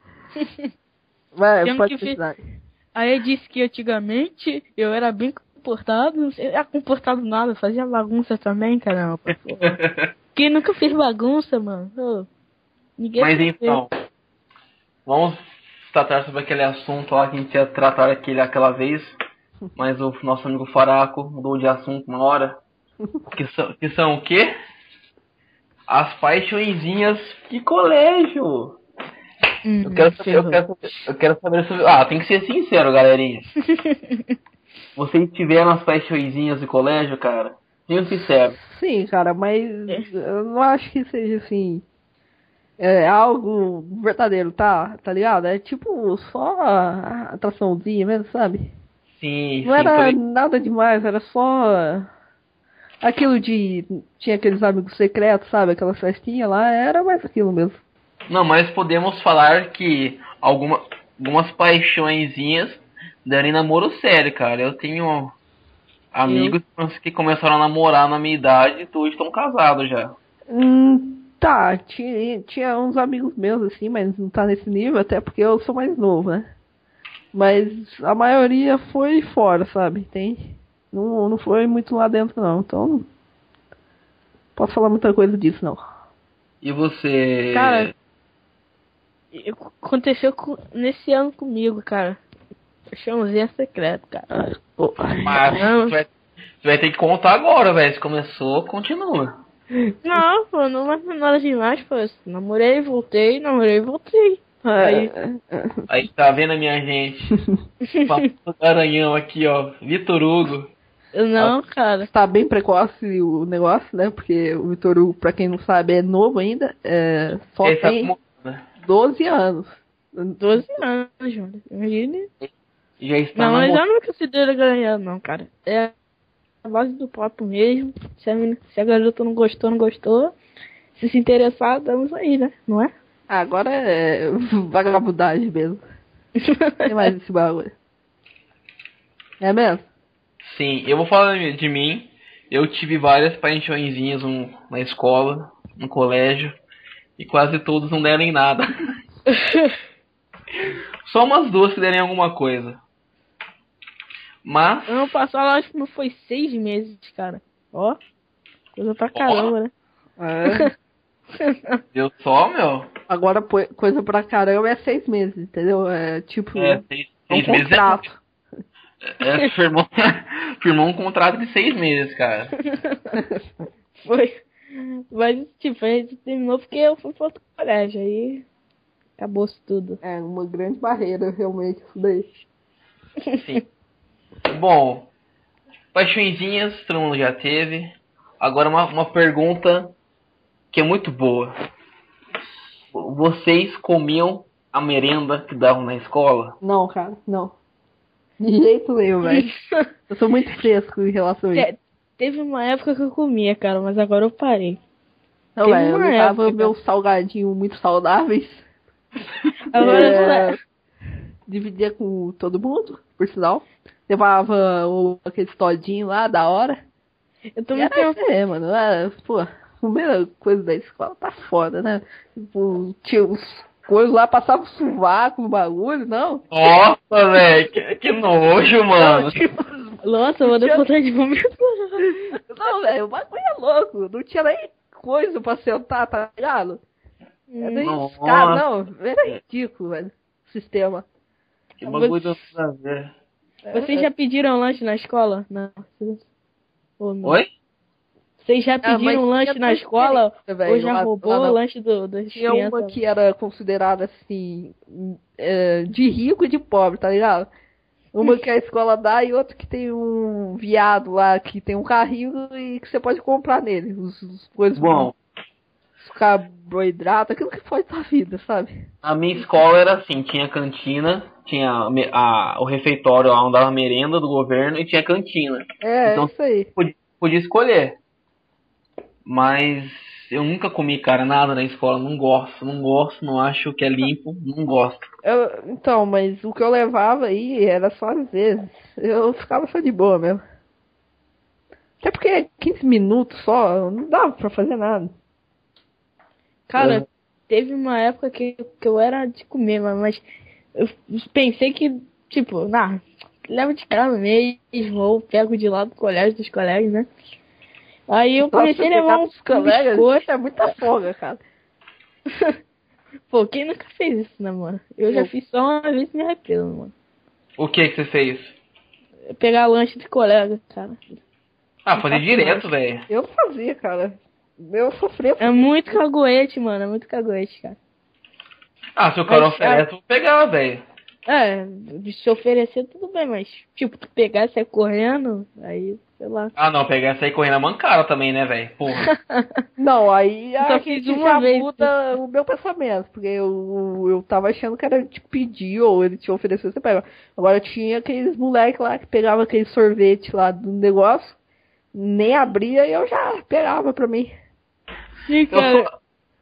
Vai, Tendo pode que precisar. Aí eu disse que antigamente eu era bem comportado, não era comportado nada, fazia bagunça também, caramba. Pô. Quem nunca fez bagunça, mano? Ô, ninguém Mas fez. então, vamos tratar sobre aquele assunto lá que a gente ia tratar aquele, aquela vez, mas o nosso amigo Faraco mudou de assunto uma hora. Que são, que são o quê? As paixõezinhas de colégio. Hum, Eu quero, saber, eu, quero, eu quero saber sobre... Ah, tem que ser sincero, galerinha. Vocês tiveram as paixõezinhas de colégio, cara? Sendo sincero. Sim, cara, mas eu não acho que seja assim. É algo verdadeiro, tá? Tá ligado? É tipo só a atraçãozinha mesmo, sabe? Sim, Não sim. era Foi... nada demais, era só aquilo de. Tinha aqueles amigos secretos, sabe? Aquela festinha lá, era mais aquilo mesmo. Não, mas podemos falar que alguma, algumas paixõezinhas deram namoro sério, cara. Eu tenho amigos eu... que começaram a namorar na minha idade e hoje estão casados já. Hum, tá, tinha, tinha uns amigos meus assim, mas não tá nesse nível, até porque eu sou mais novo, né? Mas a maioria foi fora, sabe? Tem, não, não foi muito lá dentro não, então não posso falar muita coisa disso não. E você... Cara, aconteceu com, nesse ano comigo, cara. Paixãozinha secreta, cara. Pô, mas tu vai, tu vai ter que contar agora, velho. Se começou, continua. Não, pô, não vai nada demais, pô. Namorei, voltei, namorei, voltei. Aí, aí tá vendo a minha gente? Papo Garanhão aqui, ó. Vitor Hugo. Não, cara. Tá bem precoce o negócio, né? Porque o Vitor Hugo, pra quem não sabe, é novo ainda. É, só Esse tem é doze anos. doze anos, Júlio. Imagine. Já está não, mas namor... eu não me considero ganhando, não, cara. É a base do papo mesmo. Se a, menina, se a garota não gostou, não gostou. Se se interessar, estamos aí, né? Não é? Ah, agora é vagabundagem mesmo. Tem mais esse bagulho. É mesmo? Sim, eu vou falar de mim. Eu tive várias paixõezinhas um, na escola, no colégio. E quase todos não deram em nada. Só umas duas que deram em alguma coisa. Mas... Ano passado, acho que foi seis meses, cara. Ó, coisa pra caramba, oh. né? É. Deu só, meu? Agora, coisa pra caramba é seis meses, entendeu? É tipo... É, seis, um seis meses contrato. É, é, firmou, firmou um contrato de seis meses, cara. Foi. Mas, tipo, a gente terminou porque eu fui pro outro colégio, aí acabou-se tudo. É, uma grande barreira, realmente, isso daí. Sim. Bom, paixõezinhas, todo mundo já teve. Agora uma, uma pergunta que é muito boa. Vocês comiam a merenda que davam na escola? Não, cara, não. De jeito nenhum, velho. Eu sou muito fresco em relação a isso. É, teve uma época que eu comia, cara, mas agora eu parei. Não, velho, eu levava época, meus salgadinhos muito saudáveis. Agora é, dividia com todo mundo, por sinal. Levava o, aquele todinho lá, da hora. Eu tô e muito era assim, mano. Era, pô, a primeira coisa da escola tá foda, né? Tipo, tinha os coisas lá, passava o sovaco no bagulho, não? Nossa, velho, que, que nojo, mano. Não, tipo, nossa, eu vou dar vontade de vomitar. Não, velho, o bagulho é louco. Não tinha nem coisa pra sentar, tá ligado? Era Nossa. Cara, não, era ridículo, velho. O sistema. Que bagulho do prazer. Vocês já pediram lanche na escola? Não. Ou não? Oi? Vocês já pediram ah, lanche na escola? Véio, ou já lá, roubou lá o lanche do, das Tinha crianças? Uma que era considerada assim, é, de rico e de pobre, tá ligado? Uma que a escola dá e outra que tem um viado lá, que tem um carrinho e que você pode comprar nele. Os, os coisas Bom, carboidrato, aquilo que foi da vida, sabe? A minha escola era assim, tinha cantina, tinha a, a, o refeitório onde dava merenda do governo e tinha cantina. É, então, isso aí. Podia, podia escolher. Mas eu nunca comi, cara, nada na escola. Não gosto, não gosto, não acho que é limpo, não gosto. Eu, então, mas o que eu levava aí era só às vezes. Eu ficava só de boa mesmo. Até porque quinze minutos só, não dava pra fazer nada. Cara, É. teve uma época que, que eu era de comer, mas, mas eu pensei que, tipo, nah, leva de casa mesmo, ou pego de lá do colégio dos colegas, né? Aí eu comecei a levar uns colegas. biscoitos. É muita folga, cara. Pô, quem nunca fez isso, né, mano? Eu já Eu. fiz só uma vez e me arrependo, mano. O que que você fez? Pegar lanche de colega, cara. Ah, fazer direto, velho. Eu fazia, cara. Eu sofria. É muito caguete, mano. É muito caguete, cara. Ah, se o cara Mas, oferece, eu vou pegar, velho. É, de se oferecer tudo bem, mas tipo, tu pegar e sair correndo, aí, sei lá. Ah, não, pegar essa aí correndo a mancada também, né, velho? Porra. Não, aí Eu só a fiz gente uma já vez. muda o meu pensamento. Porque eu, eu tava achando que era te pedir ou ele te ofereceu, você pega. Agora tinha aqueles moleques lá que pegavam aquele sorvete lá do negócio, nem abria e eu já pegava pra mim. Sim, Eu cara. sou...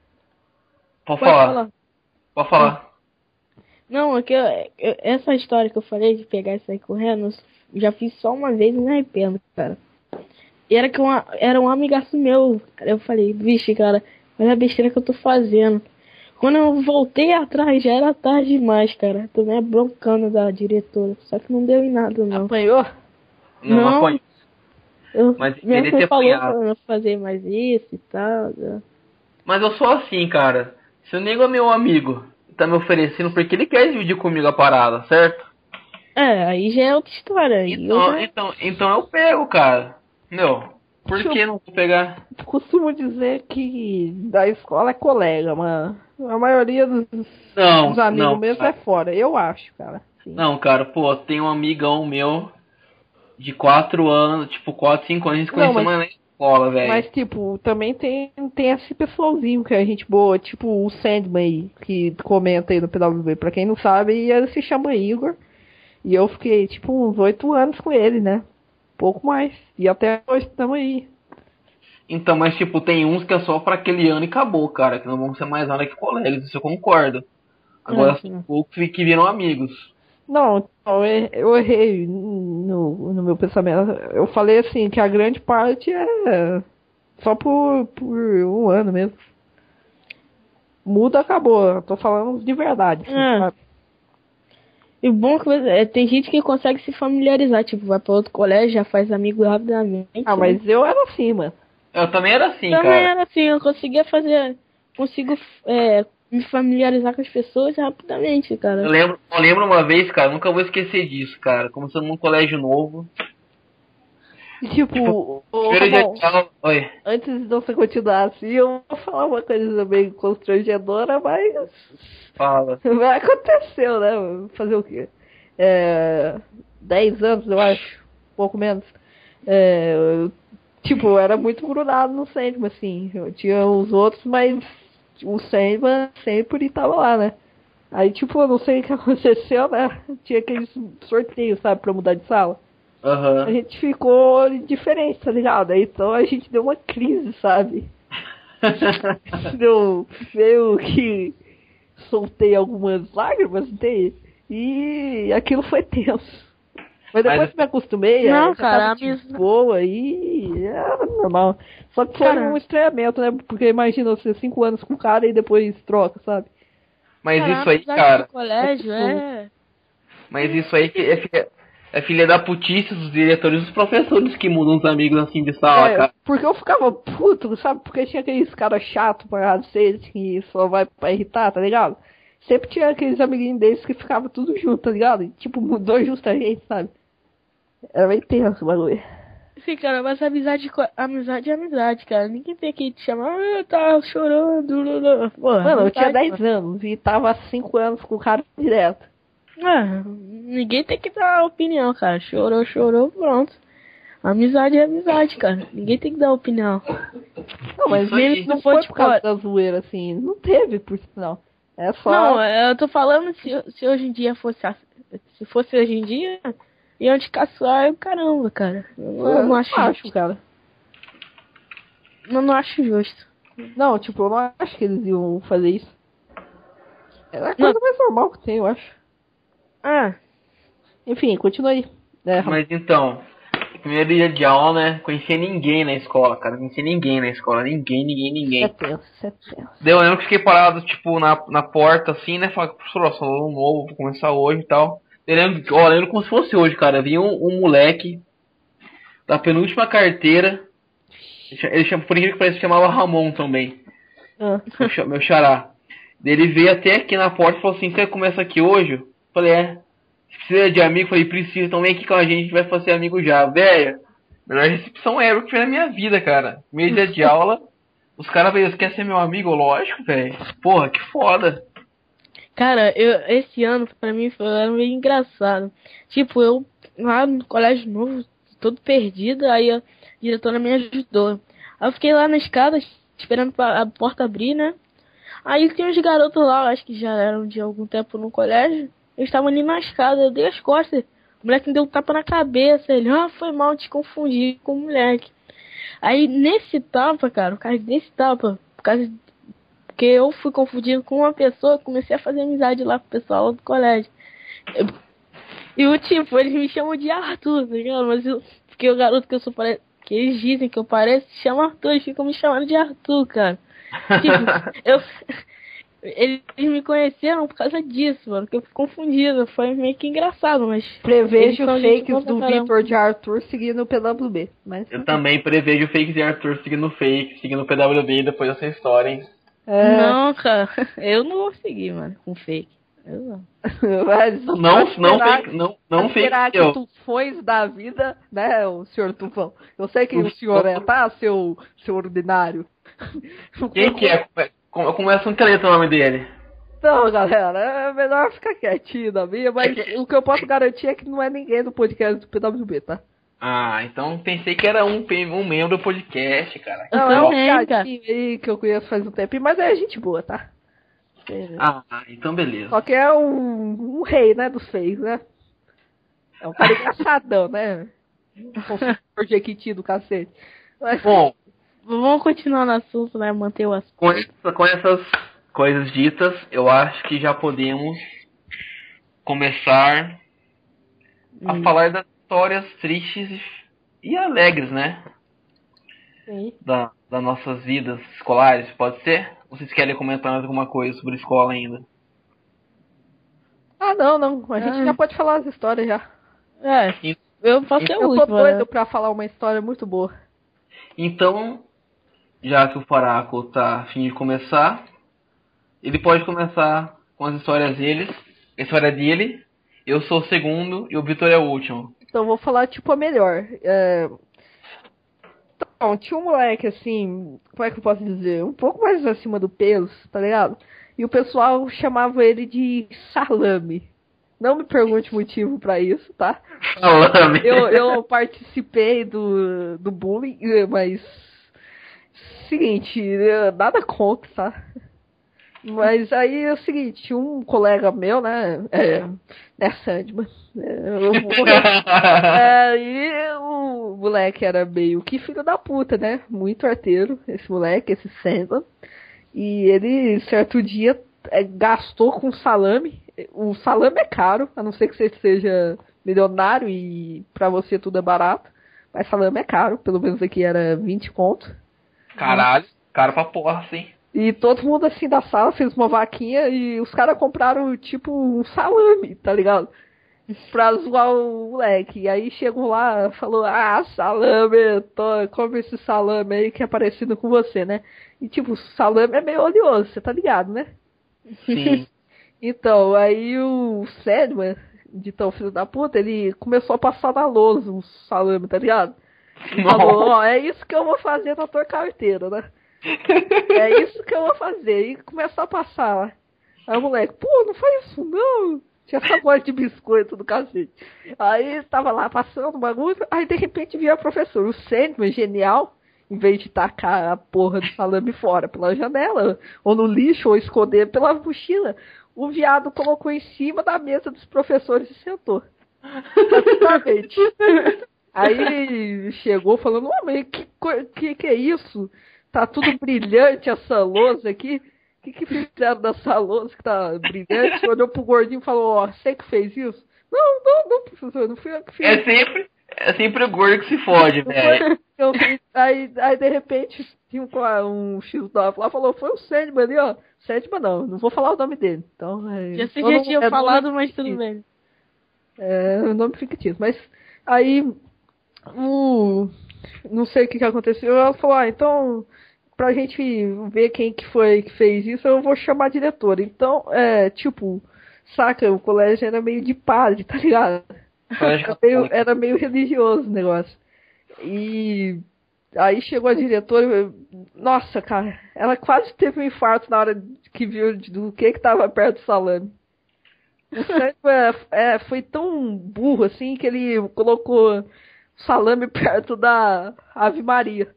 Pode falar. Pode falar. Não, é que eu, eu- essa história que eu falei de pegar e sair correndo, eu já fiz só uma vez e me arrependo, cara. E era que uma, era um amigaço meu. Eu falei, vixe, cara, olha a besteira que eu tô fazendo. Quando eu voltei atrás, já era tarde demais, cara. Tô meio broncando da diretora. Só que não deu em nada, não. Apanhou? Não, Não. não foi. Eu, Mas minha ele mãe ter falou apanhado. pra eu não fazer mais isso e tal. né? Mas eu sou assim, cara. Se o nego é meu amigo e tá me oferecendo porque ele quer dividir comigo a parada, certo? É, aí já é outra história. Aí eu Então, já- então, então eu pego, cara. Meu, por que não vou pegar? Costumo dizer que da escola é colega, mano. A maioria dos, Não, dos amigos não, mesmo cara. é fora. Eu acho, cara. Sim. Não, cara, pô, tem um amigão meu de quatro anos, tipo, quatro, cinco anos, a gente Não, conheceu mas- mais na escola, velho. Mas, tipo, também tem, tem esse pessoalzinho que é gente boa, tipo o Sandman aí, que comenta aí no P W B. Pra quem não sabe, ele se chama Igor. E eu fiquei, tipo, uns oito anos com ele, né? Pouco mais. E até hoje estamos aí. Então, mas tipo, tem uns que é só pra aquele ano e acabou, cara, que não vão ser mais nada que colegas, isso eu concordo. Agora, É, são é. poucos que viram amigos. Não, eu errei- eu errei no, no meu pensamento. Eu falei assim, que a grande parte é só por, por um ano mesmo. Muda, acabou. Eu tô falando de verdade. assim, É. sabe? E o bom é que é, tem gente que consegue se familiarizar, tipo, vai pra outro colégio, já faz amigo rapidamente. Ah, mas eu era assim, mano. Eu também era assim, Também cara. era assim, eu conseguia fazer. Consigo é, me familiarizar com as pessoas rapidamente, Eu cara. lembro, eu lembro uma vez, cara, nunca vou esquecer disso, cara. Começando num colégio novo. E, tipo, ô, Primeiro dia Ramon, de aula. Oi. antes de você continuar assim, eu vou falar uma coisa meio constrangedora, mas Fala. aconteceu, né? Fazer o quê? É, dez anos, eu acho, pouco menos. É, eu, tipo, eu era muito grudado no Sandman, assim. Eu tinha os outros, mas o Sandman sempre tava lá, né? Aí, tipo, eu não sei o que aconteceu, né? Tinha aqueles sorteios, sabe, pra mudar de sala. A Aham. gente ficou diferente, tá ligado? Aí, então a gente deu uma crise, sabe? Deu feio que soltei algumas lágrimas dele e aquilo foi tenso. Mas depois Mas- que me acostumei, Não, é, cara, tava a de mis- boa e era normal. Só que foi Cara. um estranhamento, né? Porque imagina você cinco anos com o cara e depois troca, sabe? Mas Cara, isso aí, amizade cara. do colégio é. Mas isso aí que é filha, é filha da putice dos diretores e dos professores que mudam os amigos assim de sala, É, cara. porque eu ficava puto, sabe? Porque tinha aqueles caras chatos pra ser que só vai pra irritar, tá ligado? Sempre tinha aqueles amiguinhos deles que ficavam tudo junto, tá ligado? E, tipo, mudou justo a gente, sabe? Era bem tenso o bagulho. Sim, cara, mas amizade, co- amizade é amizade, cara. Ninguém tem que te chamar, ah, tá chorando. lululu." Porra, Mano, eu tinha amizade, dez anos e tava há cinco anos com o cara direto. Ah, ninguém tem que dar opinião, cara. Chorou, chorou, pronto. Amizade é amizade, cara. Ninguém tem que dar opinião. Não, mas Isso aí. mesmo não Foi foi tipo, por causa da zoeira, assim. Não teve, por sinal. É só... Não, eu tô falando se, se hoje em dia fosse assim, se fosse hoje em dia, iam te caçar, caramba, cara. Eu, eu não acho, acho, cara. Eu não acho justo. Não, tipo, eu não acho que eles iam fazer isso. É a coisa Não. mais normal que tem, eu acho. Ah, Enfim, continua aí. É, Mas então, primeiro dia de aula, né? Conhecia ninguém na escola, cara. Conhecia ninguém na escola. Ninguém, ninguém, isso é ninguém. tenso, isso é tenso. Daí eu lembro que fiquei parado, tipo, na, na porta, assim, né? Falei, professor, ó, sou aluno novo, vou começar hoje e tal. Eu lembro, ó, eu lembro como se fosse hoje, cara. Vinha um, um moleque da penúltima carteira. Ele chama, por incrível que pareça, chamava Ramon também. Ah. Meu, cha- meu xará. Daí ele veio até aqui na porta e falou assim, você começa aqui hoje? Eu falei, é. Você precisa de amigo? Eu falei, preciso, então vem aqui com a gente, a gente vai fazer amigo já. Velho, melhor recepção ever que foi na minha vida, cara. Meio dia de aula, os caras veio, você quer ser meu amigo? Lógico, velho. Porra, que foda. cara, eu, esse ano pra mim foi um ano meio engraçado. Tipo, eu lá no colégio novo, todo perdido, aí a diretora me ajudou. Aí eu fiquei lá na escada, esperando pra a porta abrir, né? Aí tem uns garotos lá, eu acho que já eram de algum tempo no colégio. Eles estavam ali na escada, eu dei as costas. O moleque me deu um tapa na cabeça. Ele, ah, foi mal, te confundi com o moleque. Aí nesse tapa, cara, o cara desse tapa, por causa que eu fui confundido com uma pessoa, comecei a fazer amizade lá com o pessoal do colégio. Eu- e o tipo, eles me chamam de Arthur, tá ligado? Mas eu, porque o garoto que eu sou pare... que eles dizem que eu pareço, se chama Arthur, eles ficam me chamando de Arthur, cara. Tipo, eu. Eles me conheceram por causa disso, mano, que eu fui confundido. Foi meio que engraçado, mas. Prevejo eles são gente fakes boa pra do caramba. Vitor de Arthur seguindo o P W B. Mas, Eu também prevejo fakes de Arthur seguindo fake, seguindo o P W B depois dessa história, hein? é, Não, cara, eu não vou seguir, mano, com fake. Eu não. mas Não, não esperar- fake, não, não fake esperar que eu. tufões da vida, né, o senhor Tufão? Eu sei que o senhor é, tá, seu, seu ordinário? Quem que é? Come- Começa um treta o nome dele. Não, galera, é melhor ficar quietinho da minha, mas É que- o que eu posso garantir é que não é ninguém do podcast do P W B, tá? Ah, então pensei que era um, pe- um membro do podcast, cara. Eu Não, é um também, cara. gatinho aí que eu conheço faz um tempo, mas é gente boa, tá? Ah, então beleza. Só que é um, um rei, né, dos feios, né? É um cara engraçadão, né? Um Jequiti do cacete. Mas, Bom, Vamos continuar no assunto, né? Manter o assunto. com, essa- com essas coisas ditas, eu acho que já podemos começar a Hum. falar das histórias tristes e, e alegres, né? sim. Da, das nossas vidas escolares, pode ser? Vocês querem comentar mais alguma coisa sobre escola ainda? Ah, não, não. A gente Ah. já pode falar as histórias já. É, eu posso ser o Eu tô último, doido né? pra falar uma história muito boa. Então, já que o Faraco tá a fim de começar, ele pode começar com as histórias deles, a história dele. Eu sou o segundo e o Vitor é o último. Então eu vou falar tipo a melhor. É... Então, tinha um moleque assim, como é que eu posso dizer? Um pouco mais acima do peso, tá ligado? E o pessoal chamava ele de Salame. Não me pergunte motivo pra isso, tá? Salame. Eu, eu participei do, do bullying, mas. Seguinte, nada contra, tá? Mas aí é o seguinte, tinha um colega meu, né? É, né, Sandman. É, eu- é, e o moleque era meio que filho da puta, né? Muito arteiro, esse moleque, esse Sandman. E ele, certo dia, é, gastou com salame. O salame é caro, a não ser que você seja milionário e pra você tudo é barato. Mas salame é caro, pelo menos aqui era vinte conto. Caralho, caro pra porra, sim. E todo mundo assim da sala fez uma vaquinha e os caras compraram tipo um salame, tá ligado? Pra zoar o moleque. E aí chegou lá, falou, ah, salame, tô, come esse salame aí que é parecido com você, né? E tipo, o salame é meio oleoso, você tá ligado, né? Sim. Então, aí o Sandman, de tão filho da puta, ele começou a passar na lousa o salame, tá ligado? E falou, ó, é isso que eu vou fazer na tua carteira, né? É isso que eu vou fazer. E começou a passar lá. Aí o moleque, pô, não faz isso não. Tinha sabor de biscoito do cacete. Aí tava lá passando o bagulho, aí de repente via a professora, o Sandman, genial, em vez de tacar a porra do salame fora pela janela, ou no lixo, ou esconder pela mochila, o viado colocou em cima da mesa dos professores e sentou. Exatamente. Aí chegou falando, ô, mas que, que que é isso? Tá tudo brilhante essa lousa aqui. O que que fizeram dessa lousa que tá brilhante? Olhou pro gordinho e falou, ó, você que fez isso? Não, não, não, professor, não fui eu que fiz. É sempre, é sempre o gordo que se fode, velho. Aí, aí, de repente, tinha um, um X nove lá, falou, foi o Sandman ali, ó. Sandman não, não vou falar o nome dele. Então, é, já você já tinha é falado, mas tudo bem. É, o nome fictício. Mas, aí, o... não sei o que que aconteceu. Ela falou, ah, então... pra gente ver quem que foi que fez isso, eu vou chamar a diretora. Então, é, tipo, saca, o colégio era meio de padre, tá ligado? Era meio, era meio religioso o negócio. E aí chegou a diretora, nossa, cara, ela quase teve um infarto na hora que viu do que que tava perto do salame. O Sandman é, é, foi tão burro assim que ele colocou o salame perto da Ave Maria.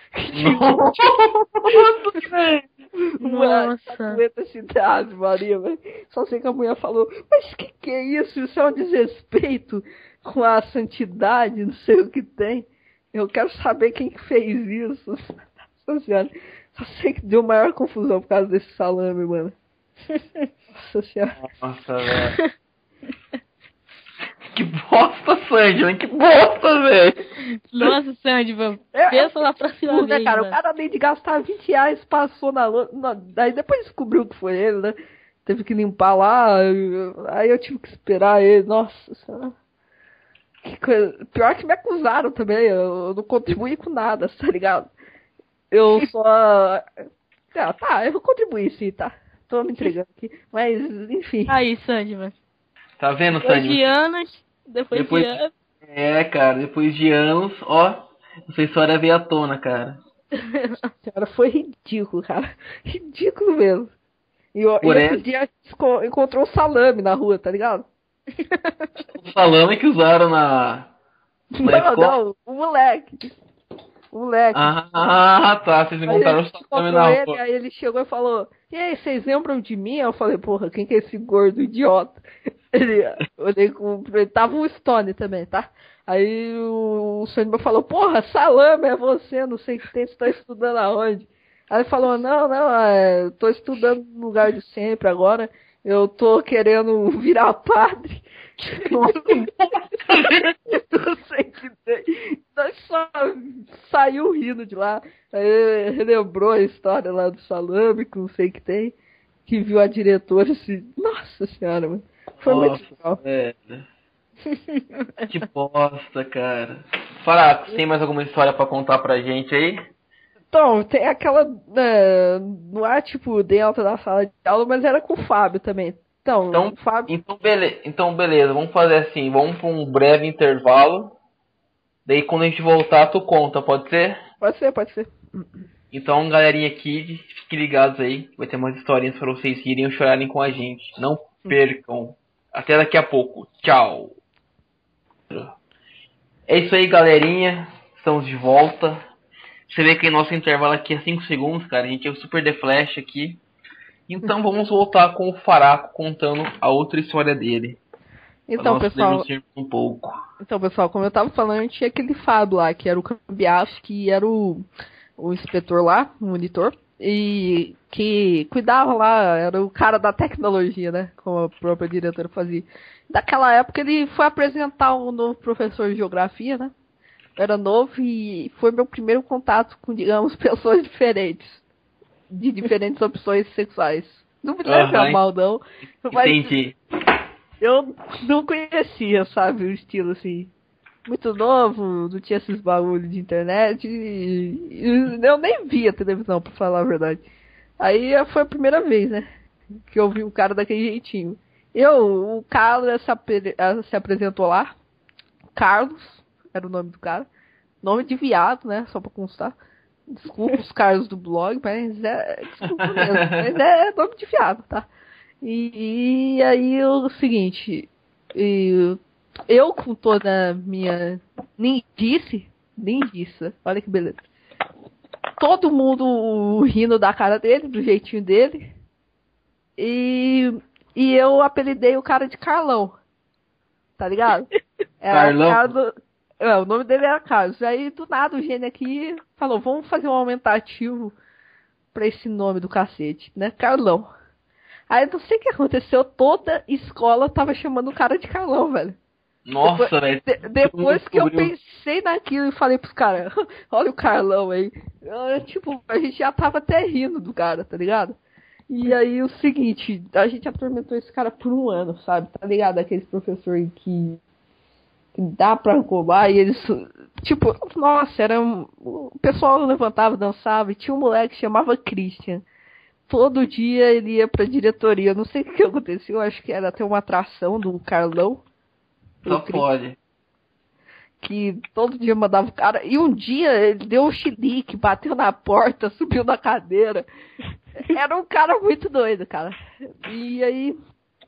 Nossa! Cidade, Maria, velho. Só sei que a mulher falou, mas que que é isso? Isso é um desrespeito com a santidade, não sei o que tem. Eu quero saber quem que fez isso. Nossa senhora. Só sei que deu maior confusão por causa desse salame, mano. Nossa senhora. Nossa, velho. Que bosta, Sandman, que bosta, velho. Nossa, Sandman, é, pensa na próxima né, vez, cara, mano. O cara, além de gastar vinte reais, passou na lona. Daí depois descobriu que foi ele, né? Teve que limpar lá. Aí eu tive que esperar ele. Nossa senhora. Que coisa. Pior que me acusaram também. Eu não contribuí com nada, tá ligado? Eu só. Ah, tá, eu vou contribuir sim, tá? Tô me entregando aqui. Mas, enfim. Aí, Sandman. Tá vendo, Depois Sandman? de anos, depois, Depois de anos. É, cara, depois de anos, ó, essa história veio à tona, cara. Cara, foi ridículo, cara. Ridículo mesmo. E, eu, e esse dia encontrou um salame na rua, tá ligado? O salame que usaram na. na não, escola? não, o moleque. O moleque. Ah, tá, vocês encontraram o salame na ele, rua. aí ele chegou e falou, e aí, vocês lembram de mim? Eu falei, porra, quem que é esse gordo idiota? Ele, olhei com, tava o Stone também, tá? Aí o, o Sandman falou, porra, salame é você, não sei o que tem, você tá estudando aonde? Aí ele falou, não, não, é, tô estudando no lugar de sempre agora, eu tô querendo virar padre. Não sei o que tem. Então só saiu rindo de lá. Aí relembrou a história lá do salame, que não sei o que tem. Que viu a diretora assim. Nossa senhora, mano. Foi Nossa, muito legal. Velho. Que bosta, cara. Faraco, tem mais alguma história pra contar pra gente aí? Então, tem aquela. Né, não é tipo dentro da sala de aula, mas era com o Fábio também. Então, Então, o Fábio. então, bele... então beleza, vamos fazer assim, vamos pra um breve intervalo. Daí quando a gente voltar, tu conta, pode ser? Pode ser, pode ser. Então, galerinha aqui, fiquem ligados aí. Vai ter umas historinhas pra vocês irem ou chorarem com a gente. Não percam. Até daqui a pouco. Tchau. É isso aí, galerinha. Estamos de volta. Você vê que nosso intervalo aqui é cinco segundos, cara. A gente é o Super The Flash aqui. Então vamos voltar com o Faraco contando a outra história dele. Então, pessoal, um pouco. Então, pessoal, como eu tava falando, tinha aquele Fábio lá, que era o Cambiaço, que era o, o inspetor lá, o monitor, e que cuidava lá, era o cara da tecnologia, né, como a própria diretora fazia. Daquela época ele foi apresentar um novo professor de geografia, né, era novo e foi meu primeiro contato com, digamos, pessoas diferentes, de diferentes opções sexuais. Não me leve a mal, não. Mas entendi. Eu não conhecia, sabe, o estilo assim. Muito novo, não tinha esses bagulhos de internet. E, e eu nem via televisão, pra falar a verdade. Aí foi a primeira vez, né? Que eu vi um cara daquele jeitinho. Eu, o Carlos se, apre, se apresentou lá. Carlos, era o nome do cara. Nome de viado, né? Só pra constar. Desculpa os caras do blog, mas é. Desculpa mesmo. Mas é nome de viado, tá? E, e aí o seguinte, eu, eu com toda a minha nindice, nindice, olha que beleza. Todo mundo rindo da cara dele, do jeitinho dele. E, e eu apelidei o cara de Carlão. Tá ligado? Era Carlão? Carlos, é, o nome dele era Carlos. Aí do nada o gênio aqui falou, vamos fazer um aumentativo pra esse nome do cacete, né? Carlão. Aí não sei o que aconteceu, toda escola tava chamando o cara de Carlão, velho. Nossa, velho. De, depois que eu pensei naquilo e falei pros caras, olha o Carlão aí. Eu, tipo, a gente já tava até rindo do cara, tá ligado? E aí o seguinte, a gente atormentou esse cara por um ano, sabe? Tá ligado? Aqueles professores que, que dá pra roubar e eles. Tipo, nossa, era um, o pessoal levantava, dançava, e tinha um moleque que chamava Christian. Todo dia ele ia pra diretoria. Não sei o que aconteceu, acho que era até uma atração do Carlão. Só pode. Que todo dia mandava o cara. E um dia ele deu um chilique, bateu na porta, subiu na cadeira. Era um cara muito doido, cara. E aí,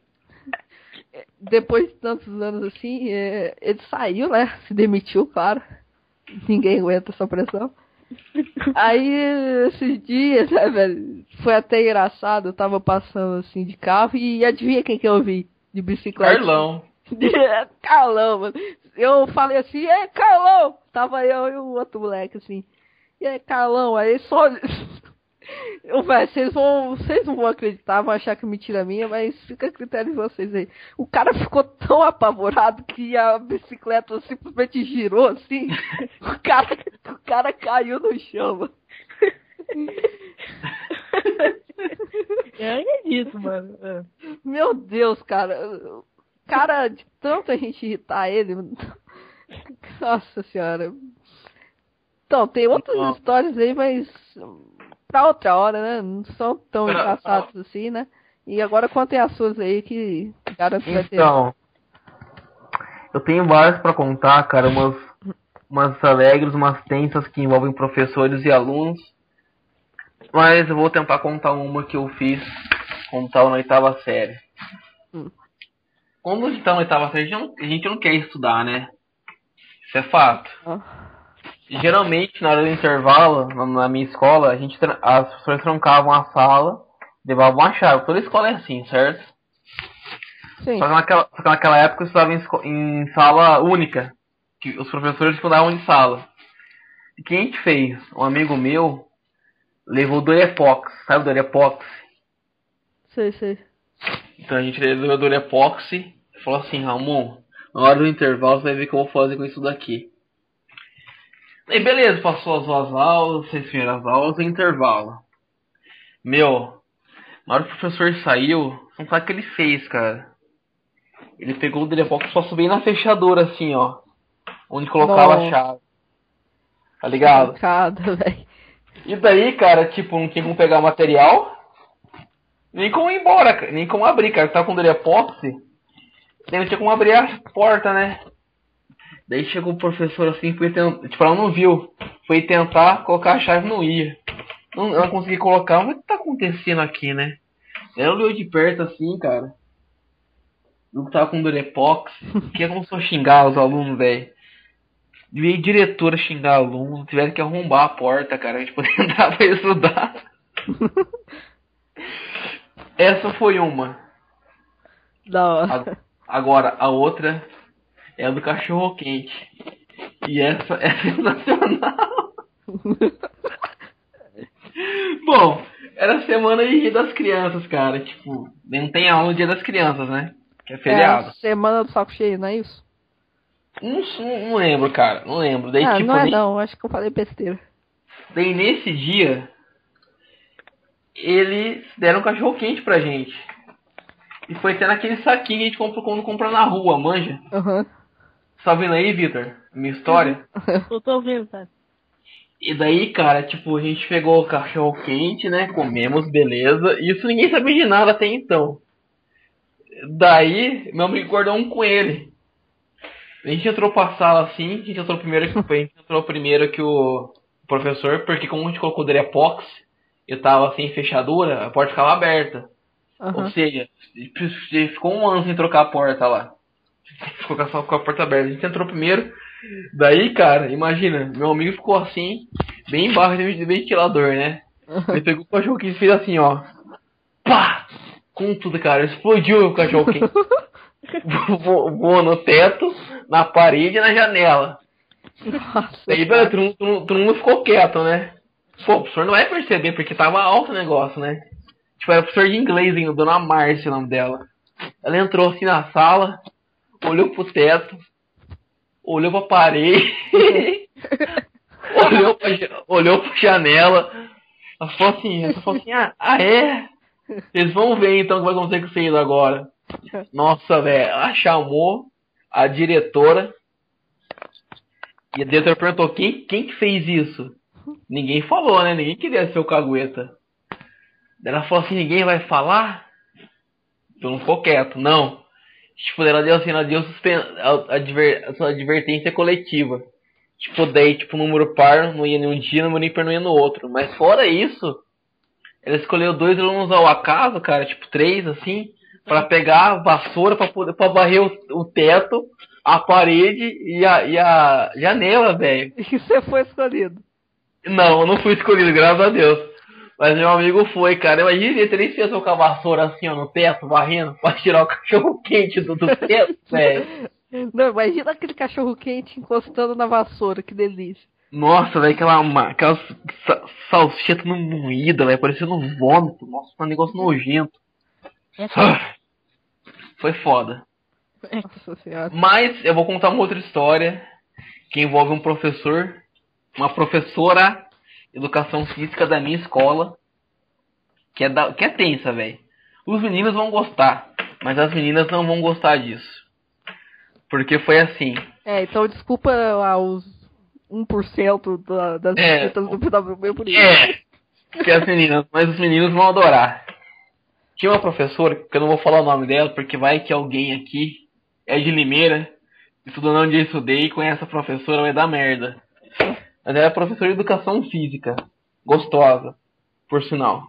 depois de tantos anos assim, ele saiu, né? Se demitiu, claro. Ninguém aguenta essa pressão. Aí, esses dias, né, velho? Foi até engraçado. Eu tava passando assim de carro e adivinha quem que eu vi de bicicleta? Carlão. Carlão, mano. Eu falei assim, é Carlão! Tava eu e o outro moleque assim. E aí, Carlão, aí só. Eu, velho, vocês vão. Vocês não vão acreditar, vão achar que é mentira minha, mas fica a critério de vocês aí. O cara ficou tão apavorado que a bicicleta simplesmente girou assim. O cara, o cara caiu no chão, mano. Eu acredito, mano. Meu Deus, cara. Cara, de tanto a gente irritar ele. Nossa senhora. Então, tem outras Não. histórias aí, mas pra outra hora, né? Não são tão Pra- engraçados assim, né? E agora contem as suas aí que garanto que vai ter. Então, eu tenho várias pra contar, cara, umas, umas alegres, umas tensas que envolvem professores e alunos. Mas eu vou tentar contar uma que eu fiz quando estava na oitava série. Hum. Quando a gente tá na oitava série, a gente não, a gente não quer estudar, né? Isso é fato. Ah, Geralmente, na hora do intervalo, na, na minha escola, a gente, tra- as pessoas trancavam a sala, levavam a chave. Toda escola é assim, certo? sim. Só que naquela, só que naquela época eu estudava em, esco- em sala única, que os professores mudavam de sala. E o que a gente fez? Um amigo meu levou o Durepox, sabe o Durepox? Sei, sei. Então a gente levou o Durepox e falou assim, Ramon, na hora do intervalo você vai ver o que eu vou fazer com isso daqui. E beleza, passou as duas aulas, seis primeiras aulas e intervalo. Meu, na hora que o professor saiu, não sabe o que ele fez, cara. Ele pegou o Durepox e passou bem na fechadura, assim, ó. Onde colocava Nossa. a chave. Tá ligado? Pancada, velho. E daí, cara, tipo, não tinha como pegar material. Nem como ir embora, cara. Nem como abrir, cara. Tava com Durepox. Daí não tinha como abrir a porta, né? Daí chegou o professor assim, foi tentar, tipo, ela não viu. Foi tentar colocar a chave, não ia. Não, ela conseguia colocar, mas o que tá acontecendo aqui, né? Ela olhou de perto assim, cara. Eu tava com Durepox. Que começou a xingar os alunos, velho. Veio a diretora xingar aluno, tiveram que arrombar a porta, cara, a gente poder entrar pra estudar. Essa foi uma. Da hora. A- Agora, a outra é a do cachorro quente. E essa é sensacional. Bom, era a semana de Dia das Crianças, cara. Tipo, não tem aula no Dia das Crianças, né? Que é É feriado. a semana do saco cheio, não é isso? Não, não, não lembro, cara. Não lembro. Daí, Ah, tipo, não é nem- não, acho que eu falei besteira. Daí nesse dia, eles deram um cachorro quente pra gente. E foi até naquele saquinho que a gente compra quando compra na rua, manja? Aham. Tá vendo aí, Vitor? Minha história? Eu tô ouvindo, cara. E daí, cara, tipo, a gente pegou o cachorro quente, né? Comemos, beleza. Isso ninguém sabia de nada até então. Daí, meu amigo guardou um com ele. A gente entrou pra sala assim, a gente entrou primeiro que, a gente entrou primeiro que o professor, porque como a gente colocou o Durepox, eu tava sem fechadura, a porta ficava aberta. Aham. Ou seja, ele ficou um ano sem trocar a porta lá. Ficou com a, com a porta aberta. A gente entrou primeiro. Daí, cara, imagina, meu amigo ficou assim, bem embaixo do ventilador, né? Ele pegou o cachorro quente e fez assim, ó. Pá! Com tudo, cara. Explodiu o cachorro quente. Vo- Voou no teto, na parede e na janela. Nossa, Daí, cara. todo mundo, todo, todo mundo ficou quieto, né? Pô, o professor não vai perceber, porque tava alto o negócio, né? Tipo, era professor de inglês ainda, Dona Márcia, o nome dela. Ela entrou assim na sala, olhou pro teto, olhou pra parede, olhou, pra, ja- olhou pra janela. Ela falou assim, ela falou assim, ah, ah, é? Vocês vão ver então o que vai acontecer com vocês agora. Nossa, velho, ela chamou a diretora e a diretora perguntou quem, quem que fez isso? Ninguém falou, né? Ninguém queria ser o cagueta. Daí ela falou assim, ninguém vai falar? Então não ficou quieto, não. Tipo, ela deu assim, ela deu suspen... a, adver... a sua advertência coletiva. Tipo, daí, tipo, número par não ia em um dia, número ímpar não ia no outro. Mas fora isso, ela escolheu dois alunos ao acaso, cara, tipo, três, assim, pra pegar a vassoura pra, poder... pra varrer o... o teto, a parede e a, e a janela, velho. E você foi escolhido. Não, eu não fui escolhido, graças a Deus. Mas meu amigo foi, cara. Imagina ele três pessoas com a vassoura assim, ó, no teto, varrendo, pra tirar o cachorro quente do, do teto, velho. Não, imagina aquele cachorro quente encostando na vassoura, que delícia. Nossa, velho, aquela, ma- aquela sa- salsicha tudo moída, velho, parecendo um vômito. Nossa, um negócio nojento. Ah, Foi foda. Nossa senhora. Mas eu vou contar uma outra história que envolve um professor, uma professora de educação física da minha escola, que é, da, que é tensa, velho. Os meninos vão gostar, mas as meninas não vão gostar disso. Porque foi assim. É, então desculpa aos um por cento da, das É. visitas do P W B por isso. É, que as meninas, mas os meninos vão adorar. Tinha uma professora, que eu não vou falar o nome dela, porque vai que alguém aqui é de Limeira, estudando onde eu estudei e conhece a professora, vai dar merda. Mas ela é professora de educação física, gostosa, por sinal.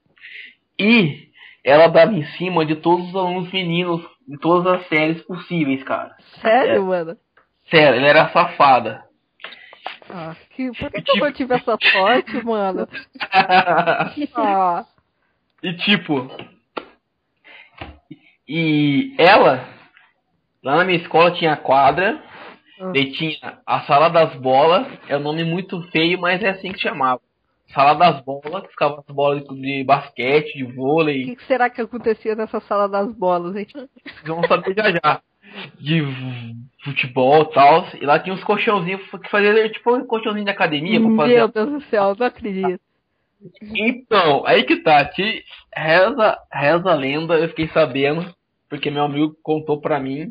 E ela dava em cima de todos os alunos meninos, de todas as séries possíveis, cara. Sério, É. mano? Sério, ela era safada. Ah, que, por que, que eu não tive essa sorte, mano? Ah, E tipo, e ela, lá na minha escola tinha quadra, Ah. daí tinha a sala das bolas, é um nome muito feio, mas é assim que chamava. Sala das bolas, que ficava as bolas de, de basquete, de o vôlei, que, que será que acontecia nessa sala das bolas, hein? vocês vão saber já já. De v- futebol e tal, e lá tinha uns colchãozinhos que fazia tipo um colchãozinho de academia pra fazer. Meu Deus do céu, não acredito. Então, aí que tá, te reza, reza a lenda, eu fiquei sabendo, porque meu amigo contou pra mim,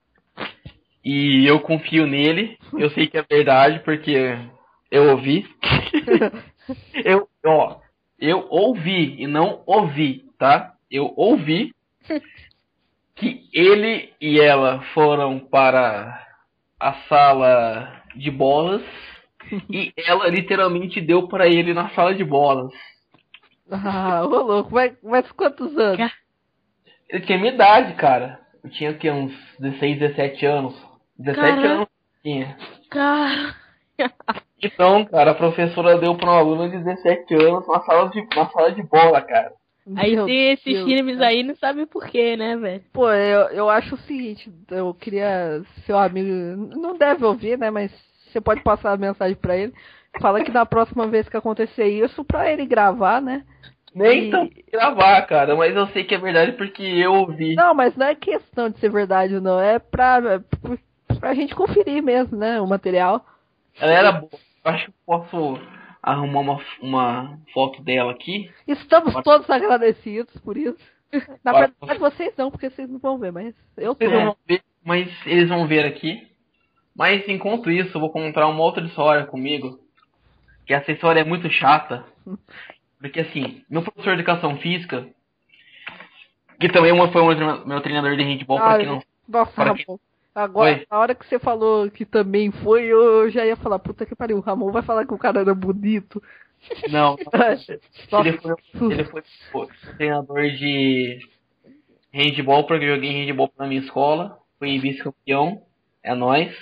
e eu confio nele, eu sei que é verdade, porque eu ouvi. eu, ó, eu ouvi e não ouvi, tá? Eu ouvi que ele e ela foram para a sala de bolas e ela literalmente deu pra ele na sala de bolas. Ah, ô louco, mas, mas quantos anos? Ele tinha minha idade, cara. Eu tinha o quê? Uns dezesseis, dezessete anos. dezessete Caraca. anos tinha. Cara. Então, cara, a professora deu pra um aluno de dezessete anos na sala de, na sala de bola, cara. Aí Meu tem esses Deus, times cara. aí, não sabe por quê, né, velho? Pô, eu, eu acho o seguinte, eu queria, seu amigo, não deve ouvir, né, mas você pode passar a mensagem pra ele, fala que na próxima vez que acontecer isso, pra ele gravar, né? Nem E- tão gravar, cara, mas eu sei que é verdade porque eu ouvi. Não, mas não é questão de ser verdade, não, é pra, pra, pra gente conferir mesmo, né, o material. Ela era boa. Eu acho que eu posso arrumar uma, uma foto dela aqui. Estamos todos agradecidos por isso. Na Olha, verdade, vocês não, porque vocês não vão ver, mas eu tô. Vocês não vão ver, mas eles vão ver aqui. Mas enquanto isso, eu vou contar uma outra história comigo. Que essa história é muito chata. Porque assim, meu professor de educação física, que também foi um- meu treinador de handball, pra Ah, quem não Nossa, para quem- Ramon. Agora, Oi. a hora que você falou que também foi, eu já ia falar, puta que pariu, o Ramon vai falar que o cara era bonito. Não, Nossa, ele foi, ele foi pô, treinador de handball, porque eu joguei handball na minha escola. Fui vice-campeão. É nóis.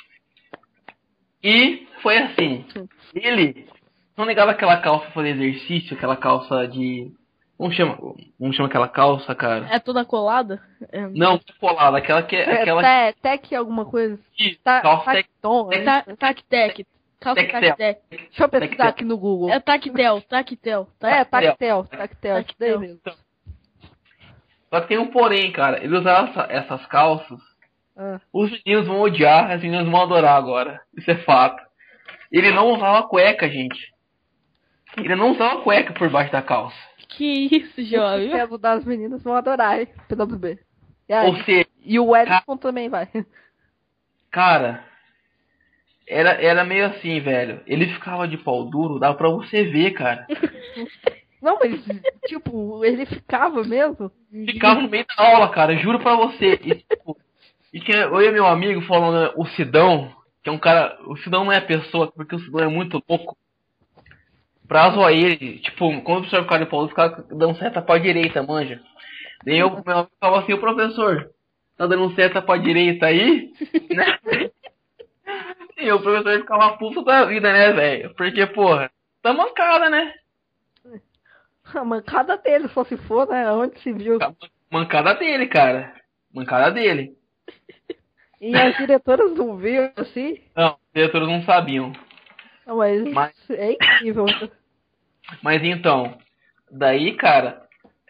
E foi assim. Ele não negava aquela calça pra fazer exercício, aquela calça de... Como chama? Como chama aquela calça, cara? É toda colada? É, Não, colada. Aquela que é... é, Aquela te- tec alguma coisa? que... Tá, calça tec... tacton, é né? ta- Tac-tec. Calça Tectel. tac-tec. Deixa eu pesquisar tectel. aqui no Google. É tactel, tactel. É, tactel. tactel, tactel, isso daí Tactel. mesmo. Só que tem um porém, cara. Ele usava essa- essas calças. Ah. Os meninos vão odiar, as meninas vão adorar agora. Isso é fato. Ele não usava cueca, gente. Ele não usava cueca por baixo da calça. Que isso, jovem. Quero das meninas vão adorar, hein? P W B. E, aí? Ou seja, E o Edson também vai. cara, era, era meio assim, velho. Ele ficava de pau duro, dava pra você ver, cara. Não, mas, tipo, ele ficava mesmo? Ficava no meio da aula, cara, juro pra você. E, tipo, e que eu e meu amigo falando, o Sidão, que é um cara. O Sidão não é pessoa, porque o Sidão é muito louco. Pra zoar ele, tipo, quando o professor ficava de pau duro, ficava dando seta pra direita, manja. Daí eu, meu amigo falava assim, o professor, tá dando seta pra direita aí? Né? E o professor ficava puto da vida, né, velho? Porque, porra, tá mancada, né? A mancada dele, só se for, né? Onde se viu. Mancada dele, cara. Mancada dele. E as diretoras não viram, assim? Não, os diretores não sabiam. Não, mas, Mas- é incrível. Mas então, daí, cara,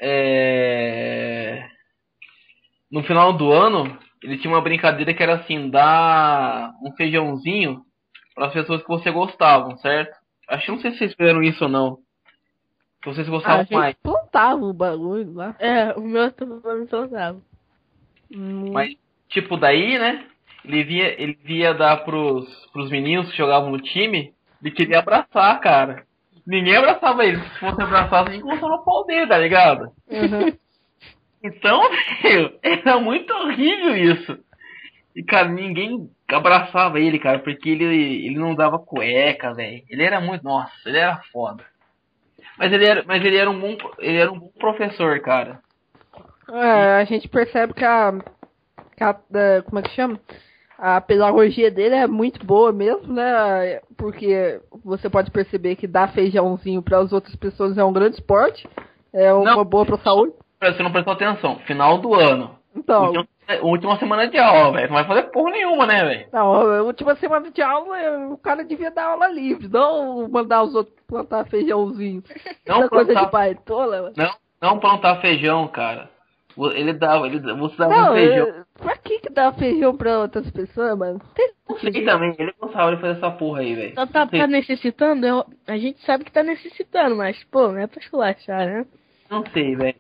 é... no final do ano, ele tinha uma brincadeira que era assim, dar um feijãozinho para as pessoas que você gostavam, certo? Acho que não sei se vocês fizeram isso ou não. Se vocês Ah, gostavam a gente mais. plantava o bagulho lá. É, o meu também plantava. Hum, Mas, tipo, daí, né? Ele via, ele via dar pros, pros meninos que jogavam no time, ele queria abraçar, cara. Ninguém abraçava ele. Se fosse abraçar, você encostava no pau dele, tá ligado? uhum. Então, velho, era muito horrível isso. E, cara, ninguém abraçava ele, cara, porque ele, ele não dava cueca, velho. Ele era muito... Nossa, ele era foda. Mas ele era, mas ele era um bom, ele era um bom professor, cara. É, a gente percebe que a, que a- da- como é que chama? A pedagogia dele é muito boa mesmo, né? Porque você pode perceber que dar feijãozinho para as outras pessoas é um grande esporte, é uma Não. boa para a saúde. Você não prestou atenção. Final do ano. Então, Última, última semana de aula, velho. Não vai fazer porra nenhuma, né, velho? não, a última semana de aula, o cara devia dar aula livre, não mandar os outros plantar feijãozinho. Não Essa coisa plantar- de baitola, mano. Não, não plantar feijão, cara. Ele dava, ele, você dava Não, um feijão. é, pra que que dá feijão pra outras pessoas, mano? Tem Não sei também, ele gostava de fazer essa porra aí, velho. Só tá, Não sei. tá necessitando? Eu- a gente sabe que tá necessitando, mas, pô, não é pra esculachar, né? Não sei, velho.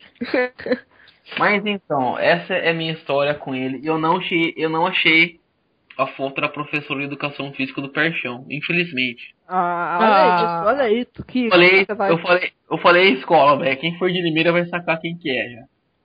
Mas então, essa é a minha história com ele. Eu não achei, eu não achei a foto da professora de educação física do Perchão, infelizmente. Ah, olha Ah. isso, olha isso. Que Eu falei, você vai- eu falei, eu falei a escola, velho. Quem for de Limeira vai sacar quem que é já.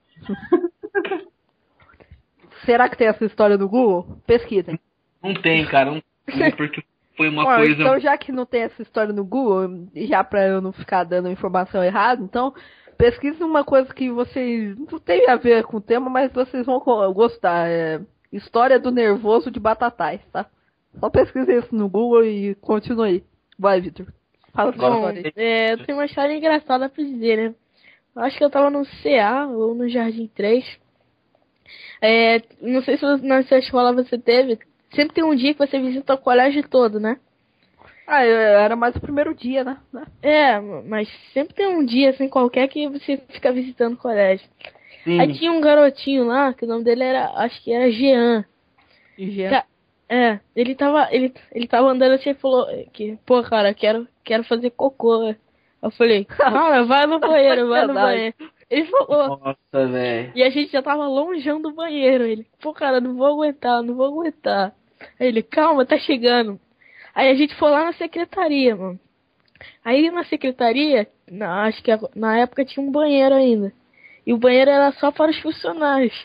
Será que tem essa história no Google? Pesquisem. Não tem, cara, não tem, porque foi uma Bom, coisa. então já que não tem essa história no Google, já pra eu não ficar dando informação errada, então pesquisem uma coisa que vocês não tem a ver com o tema, mas vocês vão co- gostar. É História do Nervoso de Batatais, tá? Só pesquisem isso no Google e continue aí. Vai, Vitor. Fala sua Bom, história aí. É, eu tenho uma história engraçada pra dizer, né? Eu acho que eu tava no C A ou no Jardim três. É, não sei se você- na sua escola você teve. Sempre tem um dia que você visita o colégio todo, né? Ah, é, era mais o primeiro dia, né? É, mas sempre tem um dia assim qualquer que você fica visitando o colégio. Sim. Aí tinha um garotinho lá, que o nome dele era, acho que era Jean. Higiene. Ca- É, ele tava, ele, ele tava andando assim e falou que, pô, cara, quero, quero fazer cocô. Eu falei, cara, vai no banheiro, vai no Verdade. banheiro. Ele falou, Nossa, velho. e a gente já tava longeão do banheiro. Ele, pô, cara, não vou aguentar, não vou aguentar. Aí ele, calma, tá chegando. Aí a gente foi lá na secretaria, mano. Aí na secretaria, na, acho que a- na época tinha um banheiro ainda. E o banheiro era só para os funcionários.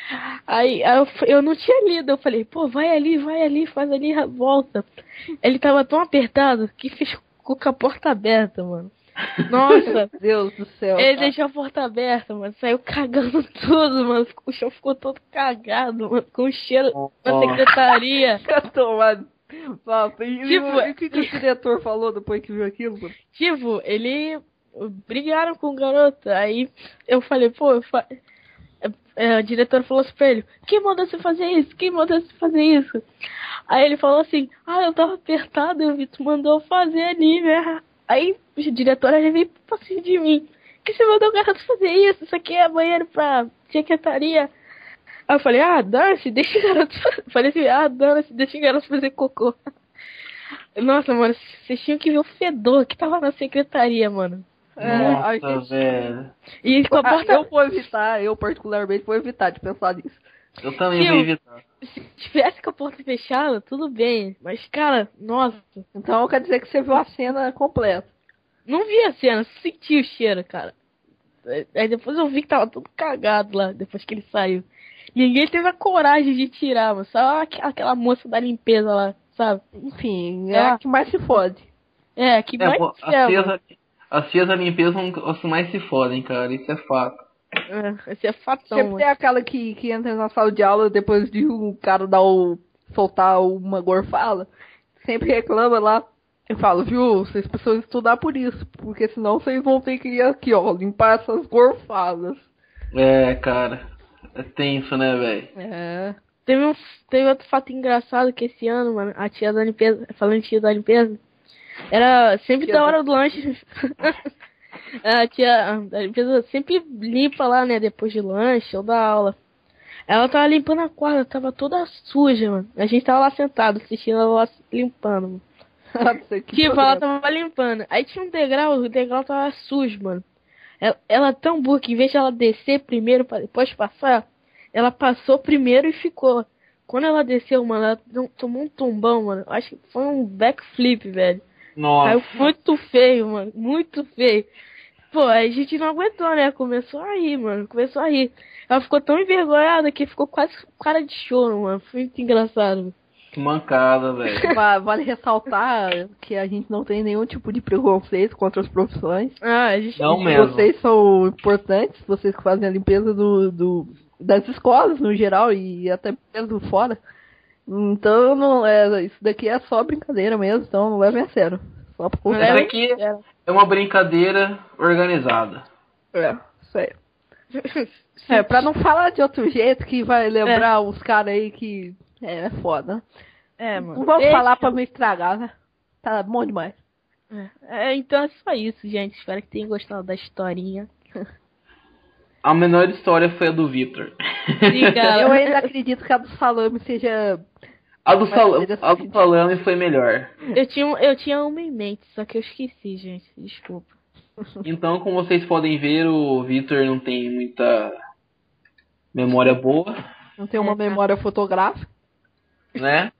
Aí, aí eu, eu não tinha lido, eu falei, pô, vai ali, vai ali, faz ali, volta. Ele tava tão apertado que fez com a porta aberta, mano. Nossa, Deus do céu. ele cara. deixou a porta aberta, mano, saiu cagando tudo, mano, o chão ficou todo cagado, mano, com cheiro Oh, na oh. secretaria. Tomado. Papo. E, Tipo, e o que, que o diretor falou depois que viu aquilo? Mano? Tipo, ele brigaram com o garoto, aí eu falei, pô, eu fa... é, o diretor falou assim pra ele, quem mandou você fazer isso? Quem mandou você fazer isso? Aí ele falou assim, ah, eu tava apertado, eu vi, tu mandou fazer ali, né? Aí o diretor veio pra cima de mim, que você mandou o garoto fazer isso? Isso aqui é banheiro pra secretaria. Aí eu falei, ah, dane-se, deixa o garoto fazer. Falei assim, ah, dane-se, deixa o garoto fazer cocô. Nossa, mano, vocês tinham que ver o fedor que tava na secretaria, mano. É, a Nossa, gente- velho. E com a Ah, porta... eu vou evitar, eu particularmente vou evitar de pensar nisso. Eu também Tio. vou evitar. Se tivesse com a porta fechada, tudo bem. Mas, cara, nossa, Então quer dizer que você viu a cena completa. não vi a cena, senti o cheiro, cara. Aí depois eu vi que tava tudo cagado lá, depois que ele saiu. Ninguém teve a coragem de tirar, mano. Só aqu- aquela moça da limpeza lá, sabe? Enfim, é Ah. a que mais se fode. É, que É, mais pô, que é, as mano. tias, as tias da limpeza são os que mais se fodem, cara. Isso é fato. É, esse é fatão, Sempre mano. tem aquela que, que entra na sala de aula depois de um cara dar o. soltar uma gorfada. Sempre reclama lá. Eu falo, viu, vocês precisam estudar por isso. Porque senão vocês vão ter que ir aqui, ó, limpar essas gorfadas. É, cara. É tenso, né, velho? É. Teve, um, teve outro fato engraçado que esse ano, mano, a tia da limpeza, falando de tia da limpeza, era sempre Tia da da- hora do lanche. A tia da limpeza sempre limpa lá, né, depois de lanche ou da aula. Ela tava limpando a quadra, tava toda suja, mano. A gente tava lá sentado, assistindo ela lá limpando, mano. Nossa, que Tipo, ela problema. tava limpando. Aí tinha um degrau, o degrau tava sujo, mano. Ela, ela é tão burra que em vez de ela descer primeiro pra depois passar, ela passou primeiro e ficou. Quando ela desceu, mano, ela deu- tomou um tombão, mano. Acho que foi um backflip, velho. Nossa. Caiu muito feio, mano. Muito feio. Pô, aí a gente não aguentou, né? Começou a rir, mano. Começou a rir. Ela ficou tão envergonhada que ficou quase com cara de choro, mano. Foi muito engraçado. Que mancada, velho. Va- Vale ressaltar que a gente não tem nenhum tipo de preconceito contra as profissões. Ah, a gente... Não mesmo. Vocês são importantes, vocês que fazem a limpeza do, do, das escolas no geral e até mesmo fora. Então, não é, isso daqui é só brincadeira mesmo, então não levem a sério. Só pra Não Essa leva- aqui É. é uma brincadeira organizada. É, isso aí. É, pra não falar de outro jeito que vai lembrar os caras aí que é, é foda. É, mano. Não vamos Deixa. falar pra não estragar, né? Tá bom demais. É, então é só isso, gente. Espero que tenham gostado da historinha. A menor história foi a do Victor. Sim, cara. Eu ainda acredito que a do salame seja. A do, Mas sal... interessante. a do salame foi melhor. Eu tinha, eu tinha uma em mente, só que eu esqueci, gente. Desculpa. Então, como vocês podem ver, o Victor não tem muita memória boa, Não tem uma memória fotográfica. né?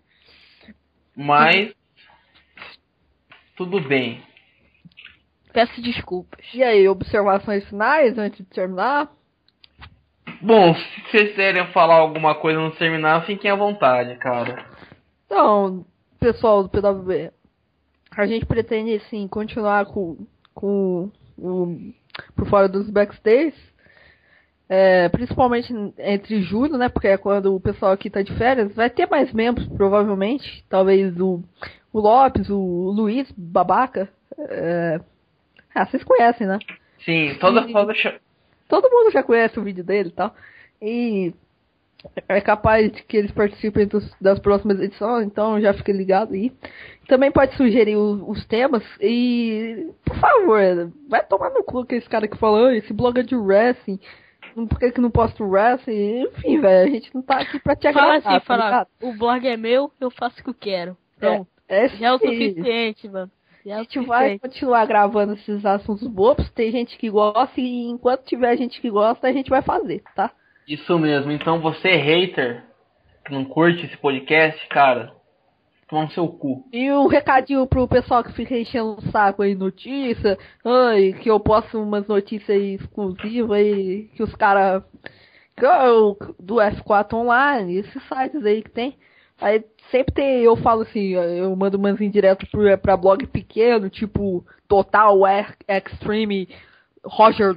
Mas tudo bem. Peço desculpas. E aí, observações finais antes de terminar? Bom, se vocês quiserem falar alguma coisa no terminar, fiquem à vontade, cara. Então, pessoal do P W B, a gente pretende sim continuar com, com o por fora dos backstage, é, principalmente entre julho, né? Porque é quando o pessoal aqui tá de férias. Vai ter mais membros, provavelmente. Talvez o, o Lopes, o Luiz, babaca. É... Ah, vocês conhecem, né? Sim, toda E- toda cha- Todo mundo já conhece o vídeo dele e tal. E é capaz de que eles participem dos- das próximas edições, então já fica ligado aí. Também pode sugerir o- os temas e, por favor, vai tomar no cu aquele cara que falou, esse blog é de wrestling, por que que não posto wrestling? Enfim, velho, a gente não tá aqui pra te Fala agradar, assim, tá fala. ligado? O blog é meu, eu faço o que eu quero. Pronto. É, Já é o sim. suficiente, mano. Já é A o gente vai suficiente. continuar gravando esses assuntos bobos, tem gente que gosta e enquanto tiver gente que gosta, a gente vai fazer, tá? Isso mesmo. Então você, hater, que não curte esse podcast, cara, toma no seu cu. E um recadinho pro pessoal que fica enchendo o saco aí, notícia, ai, que eu posto umas notícias aí exclusivas aí, que os caras do F quatro Online, esses sites aí que tem. Aí sempre tem, eu falo assim, eu mando umas indiretas pra, pra blog pequeno, tipo Total Extreme Roger,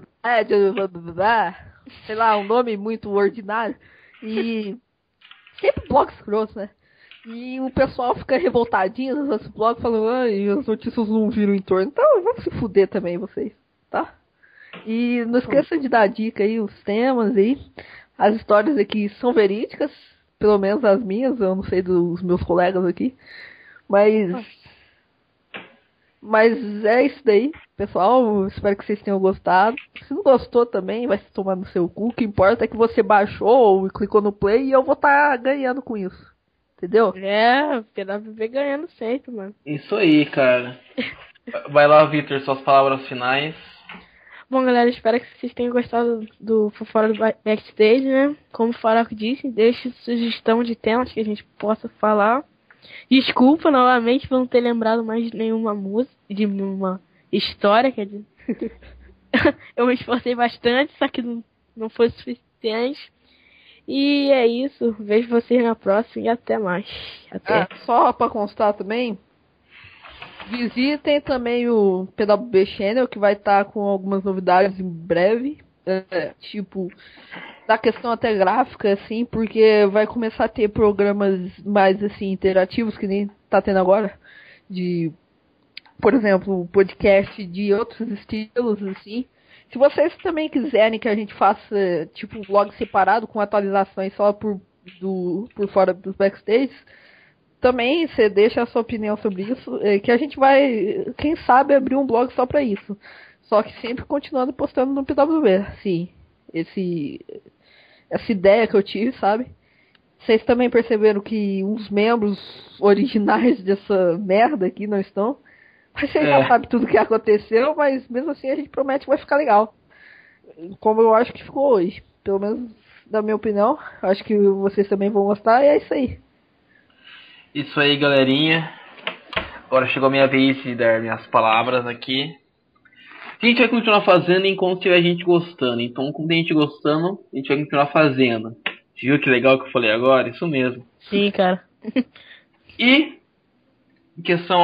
sei lá, um nome muito ordinário. E sempre blogs grossos, né? E o pessoal fica revoltadinho nos blogs falando, ai, as notícias não viram em torno. Então vamos se fuder também, vocês, tá? E não esqueça de dar dica aí, os temas aí. As histórias aqui são verídicas, pelo menos as minhas, eu não sei dos meus colegas aqui. Mas. Mas é isso daí, pessoal. Espero que vocês tenham gostado. Se não gostou também, vai se tomar no seu cu. O que importa é que você baixou e clicou no play e eu vou estar tá ganhando com isso. Entendeu? É, P W B ganhando sempre, mano. Isso aí, cara. Vai lá, Victor, suas palavras finais. Bom, galera, espero que vocês tenham gostado do Fora do Backstage, né? Como o Faraco disse, deixe sugestão de temas que a gente possa falar. Desculpa, novamente, por não ter lembrado mais de nenhuma música, de nenhuma história, quer dizer. Eu me esforcei bastante, só que não, não foi suficiente. E é isso, vejo vocês na próxima e até mais. Até. É, só pra constar também, visitem também o P W B Channel, que vai estar tá com algumas novidades em breve. É, tipo, da questão até gráfica, assim, porque vai começar a ter programas mais, assim, interativos, que nem tá tendo agora. De, por exemplo, podcast de outros estilos, assim. Se vocês também quiserem que a gente faça, tipo, um vlog separado com atualizações só por, do, por fora dos backstage, também você deixa a sua opinião sobre isso, que a gente vai, quem sabe, abrir um blog só pra isso. Só que sempre continuando postando no P W B, assim, esse, essa ideia que eu tive, sabe? Vocês também perceberam que uns membros originais dessa merda aqui não estão. Mas você é. já sabe tudo o que aconteceu, mas mesmo assim a gente promete que vai ficar legal. Como eu acho que ficou hoje. Pelo menos, na minha opinião. Acho que vocês também vão gostar e é isso aí. Isso aí, galerinha. Agora chegou a minha vez de dar minhas palavras aqui. A gente vai continuar fazendo enquanto tiver gente gostando. Então, como tem gente gostando, a gente vai continuar fazendo. Você viu que legal que eu falei agora? Isso mesmo. Sim, cara. E, em questão...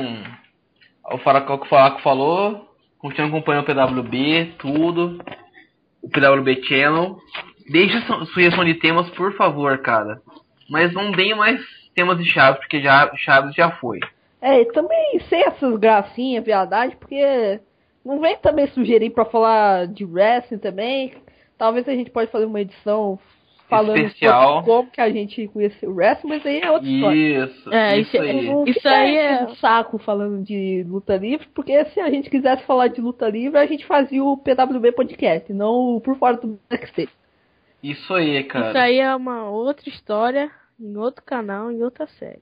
O Faraco que o Faraco falou, continue acompanhando o P W B, tudo, o P W B Channel. Deixe sugestão de temas, por favor, cara. Mas não deem mais temas de Chaves, porque já, Chaves já foi. É, e também sem essas gracinhas, verdade, porque não vem também sugerir pra falar de wrestling também. Talvez a gente pode fazer uma edição falando especial. Sobre como que a gente conheceu o wrestling, mas aí é outra história. Isso, é, isso aí. Não isso aí é um saco falando de luta livre, porque se a gente quisesse falar de luta livre, a gente fazia o P W B Podcast, não o Por Fora do Backstage. Isso aí, cara. Isso aí é uma outra história, em outro canal, em outra série.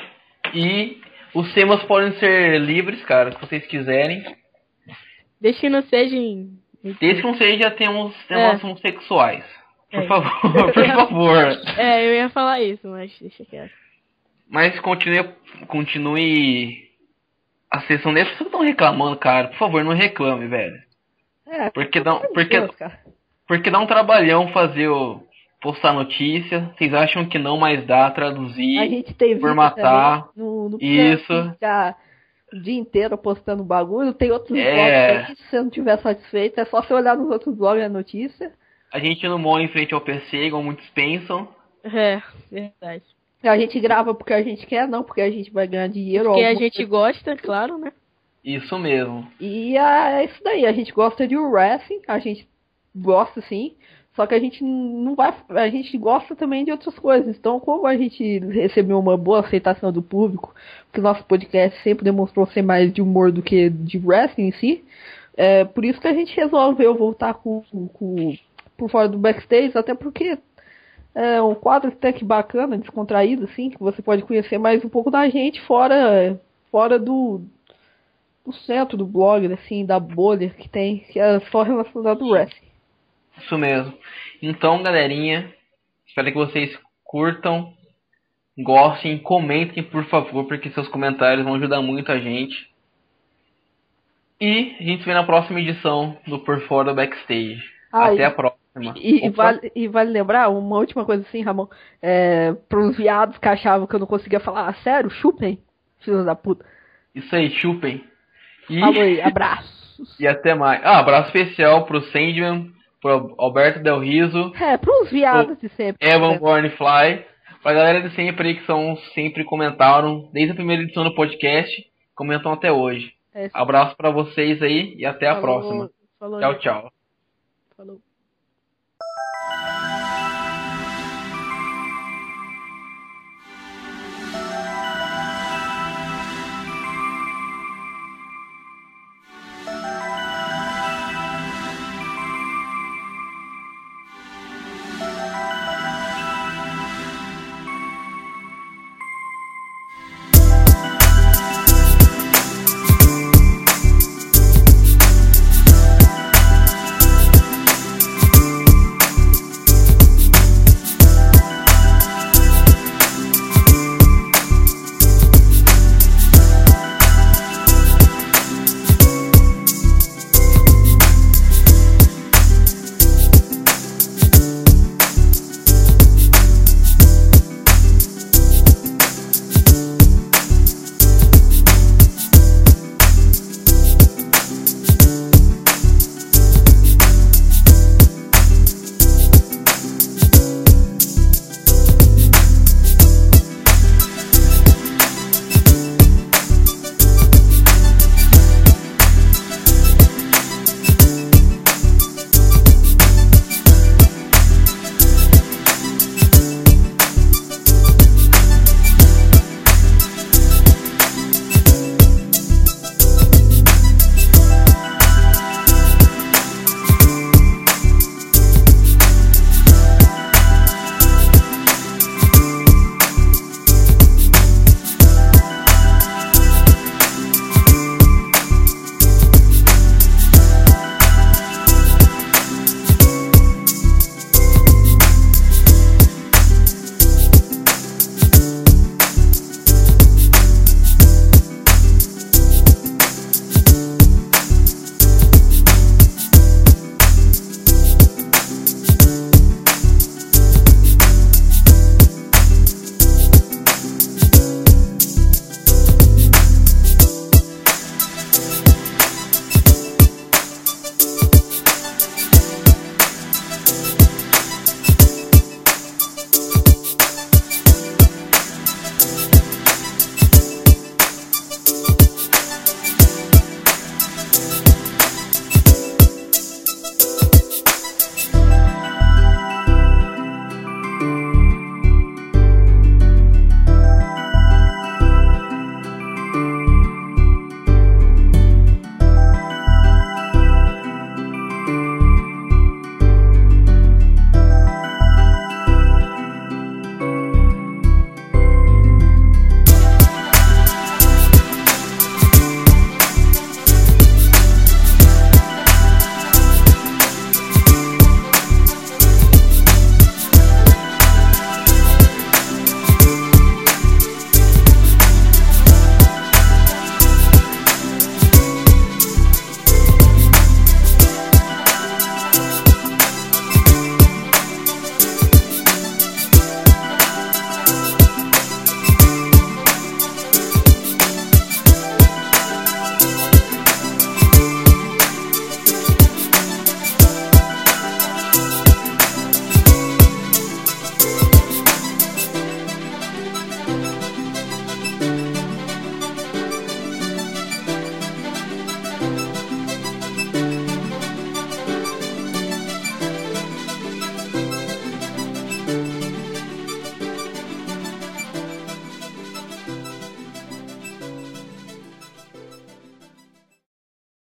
E os temas podem ser livres, cara, se vocês quiserem. Desde que não sejam... Desde que não seja temas, temas É. homossexuais. Por É. favor, por favor. É, eu ia falar isso, mas deixa quieto. Mas continue, continue a sessão dessa. Vocês estão reclamando, cara. Por favor, não reclame, velho. É, Porque dá, porque, Deus, cara. porque dá um trabalhão fazer o... postar notícia. Vocês acham que não, mas dá, traduzir, A gente tem vídeo formatar. também no, no Isso. Já o dia inteiro postando bagulho. Tem outros É. blogs aí, se você não tiver satisfeito, é só você olhar nos outros blogs a notícia. A gente não mora em frente ao P C, igual muitos pensam. É, verdade. A gente grava porque a gente quer, não porque a gente vai ganhar dinheiro. Porque a alguma gente coisa. gosta, claro, né? Isso mesmo. E é isso daí, a gente gosta de wrestling, a gente gosta sim, só que a gente não vai, a gente gosta também de outras coisas. Então, como a gente recebeu uma boa aceitação do público, porque o nosso podcast sempre demonstrou ser mais de humor do que de wrestling em si, é por isso que a gente resolveu voltar com, com por fora do backstage, até porque é um quadro até que bacana, descontraído, assim, que você pode conhecer mais um pouco da gente fora, fora do, do centro do blog, assim, da bolha que tem, que é só relacionado ao wrestling. Isso mesmo. Então, galerinha, espero que vocês curtam, gostem, comentem, por favor, porque seus comentários vão ajudar muito a gente. E a gente se vê na próxima edição do Por Fora do Backstage. Ai. Até a próxima. próxima. E, e, vale, e vale lembrar, uma última coisa assim, Ramon, é, pros viados que achavam que eu não conseguia falar, ah, sério, chupem, filhos da puta. Isso aí, chupem. E... Falou aí, abraços. E até mais. Ah, abraço especial pro Sandman, pro Alberto Del Riso. É, pros viados de sempre. Evan Bornfly. Pra galera de sempre aí que são, sempre comentaram, desde a primeira edição do podcast, comentam até hoje. É, abraço pra vocês aí e até a falou, próxima. Falou, tchau, tchau. Falou.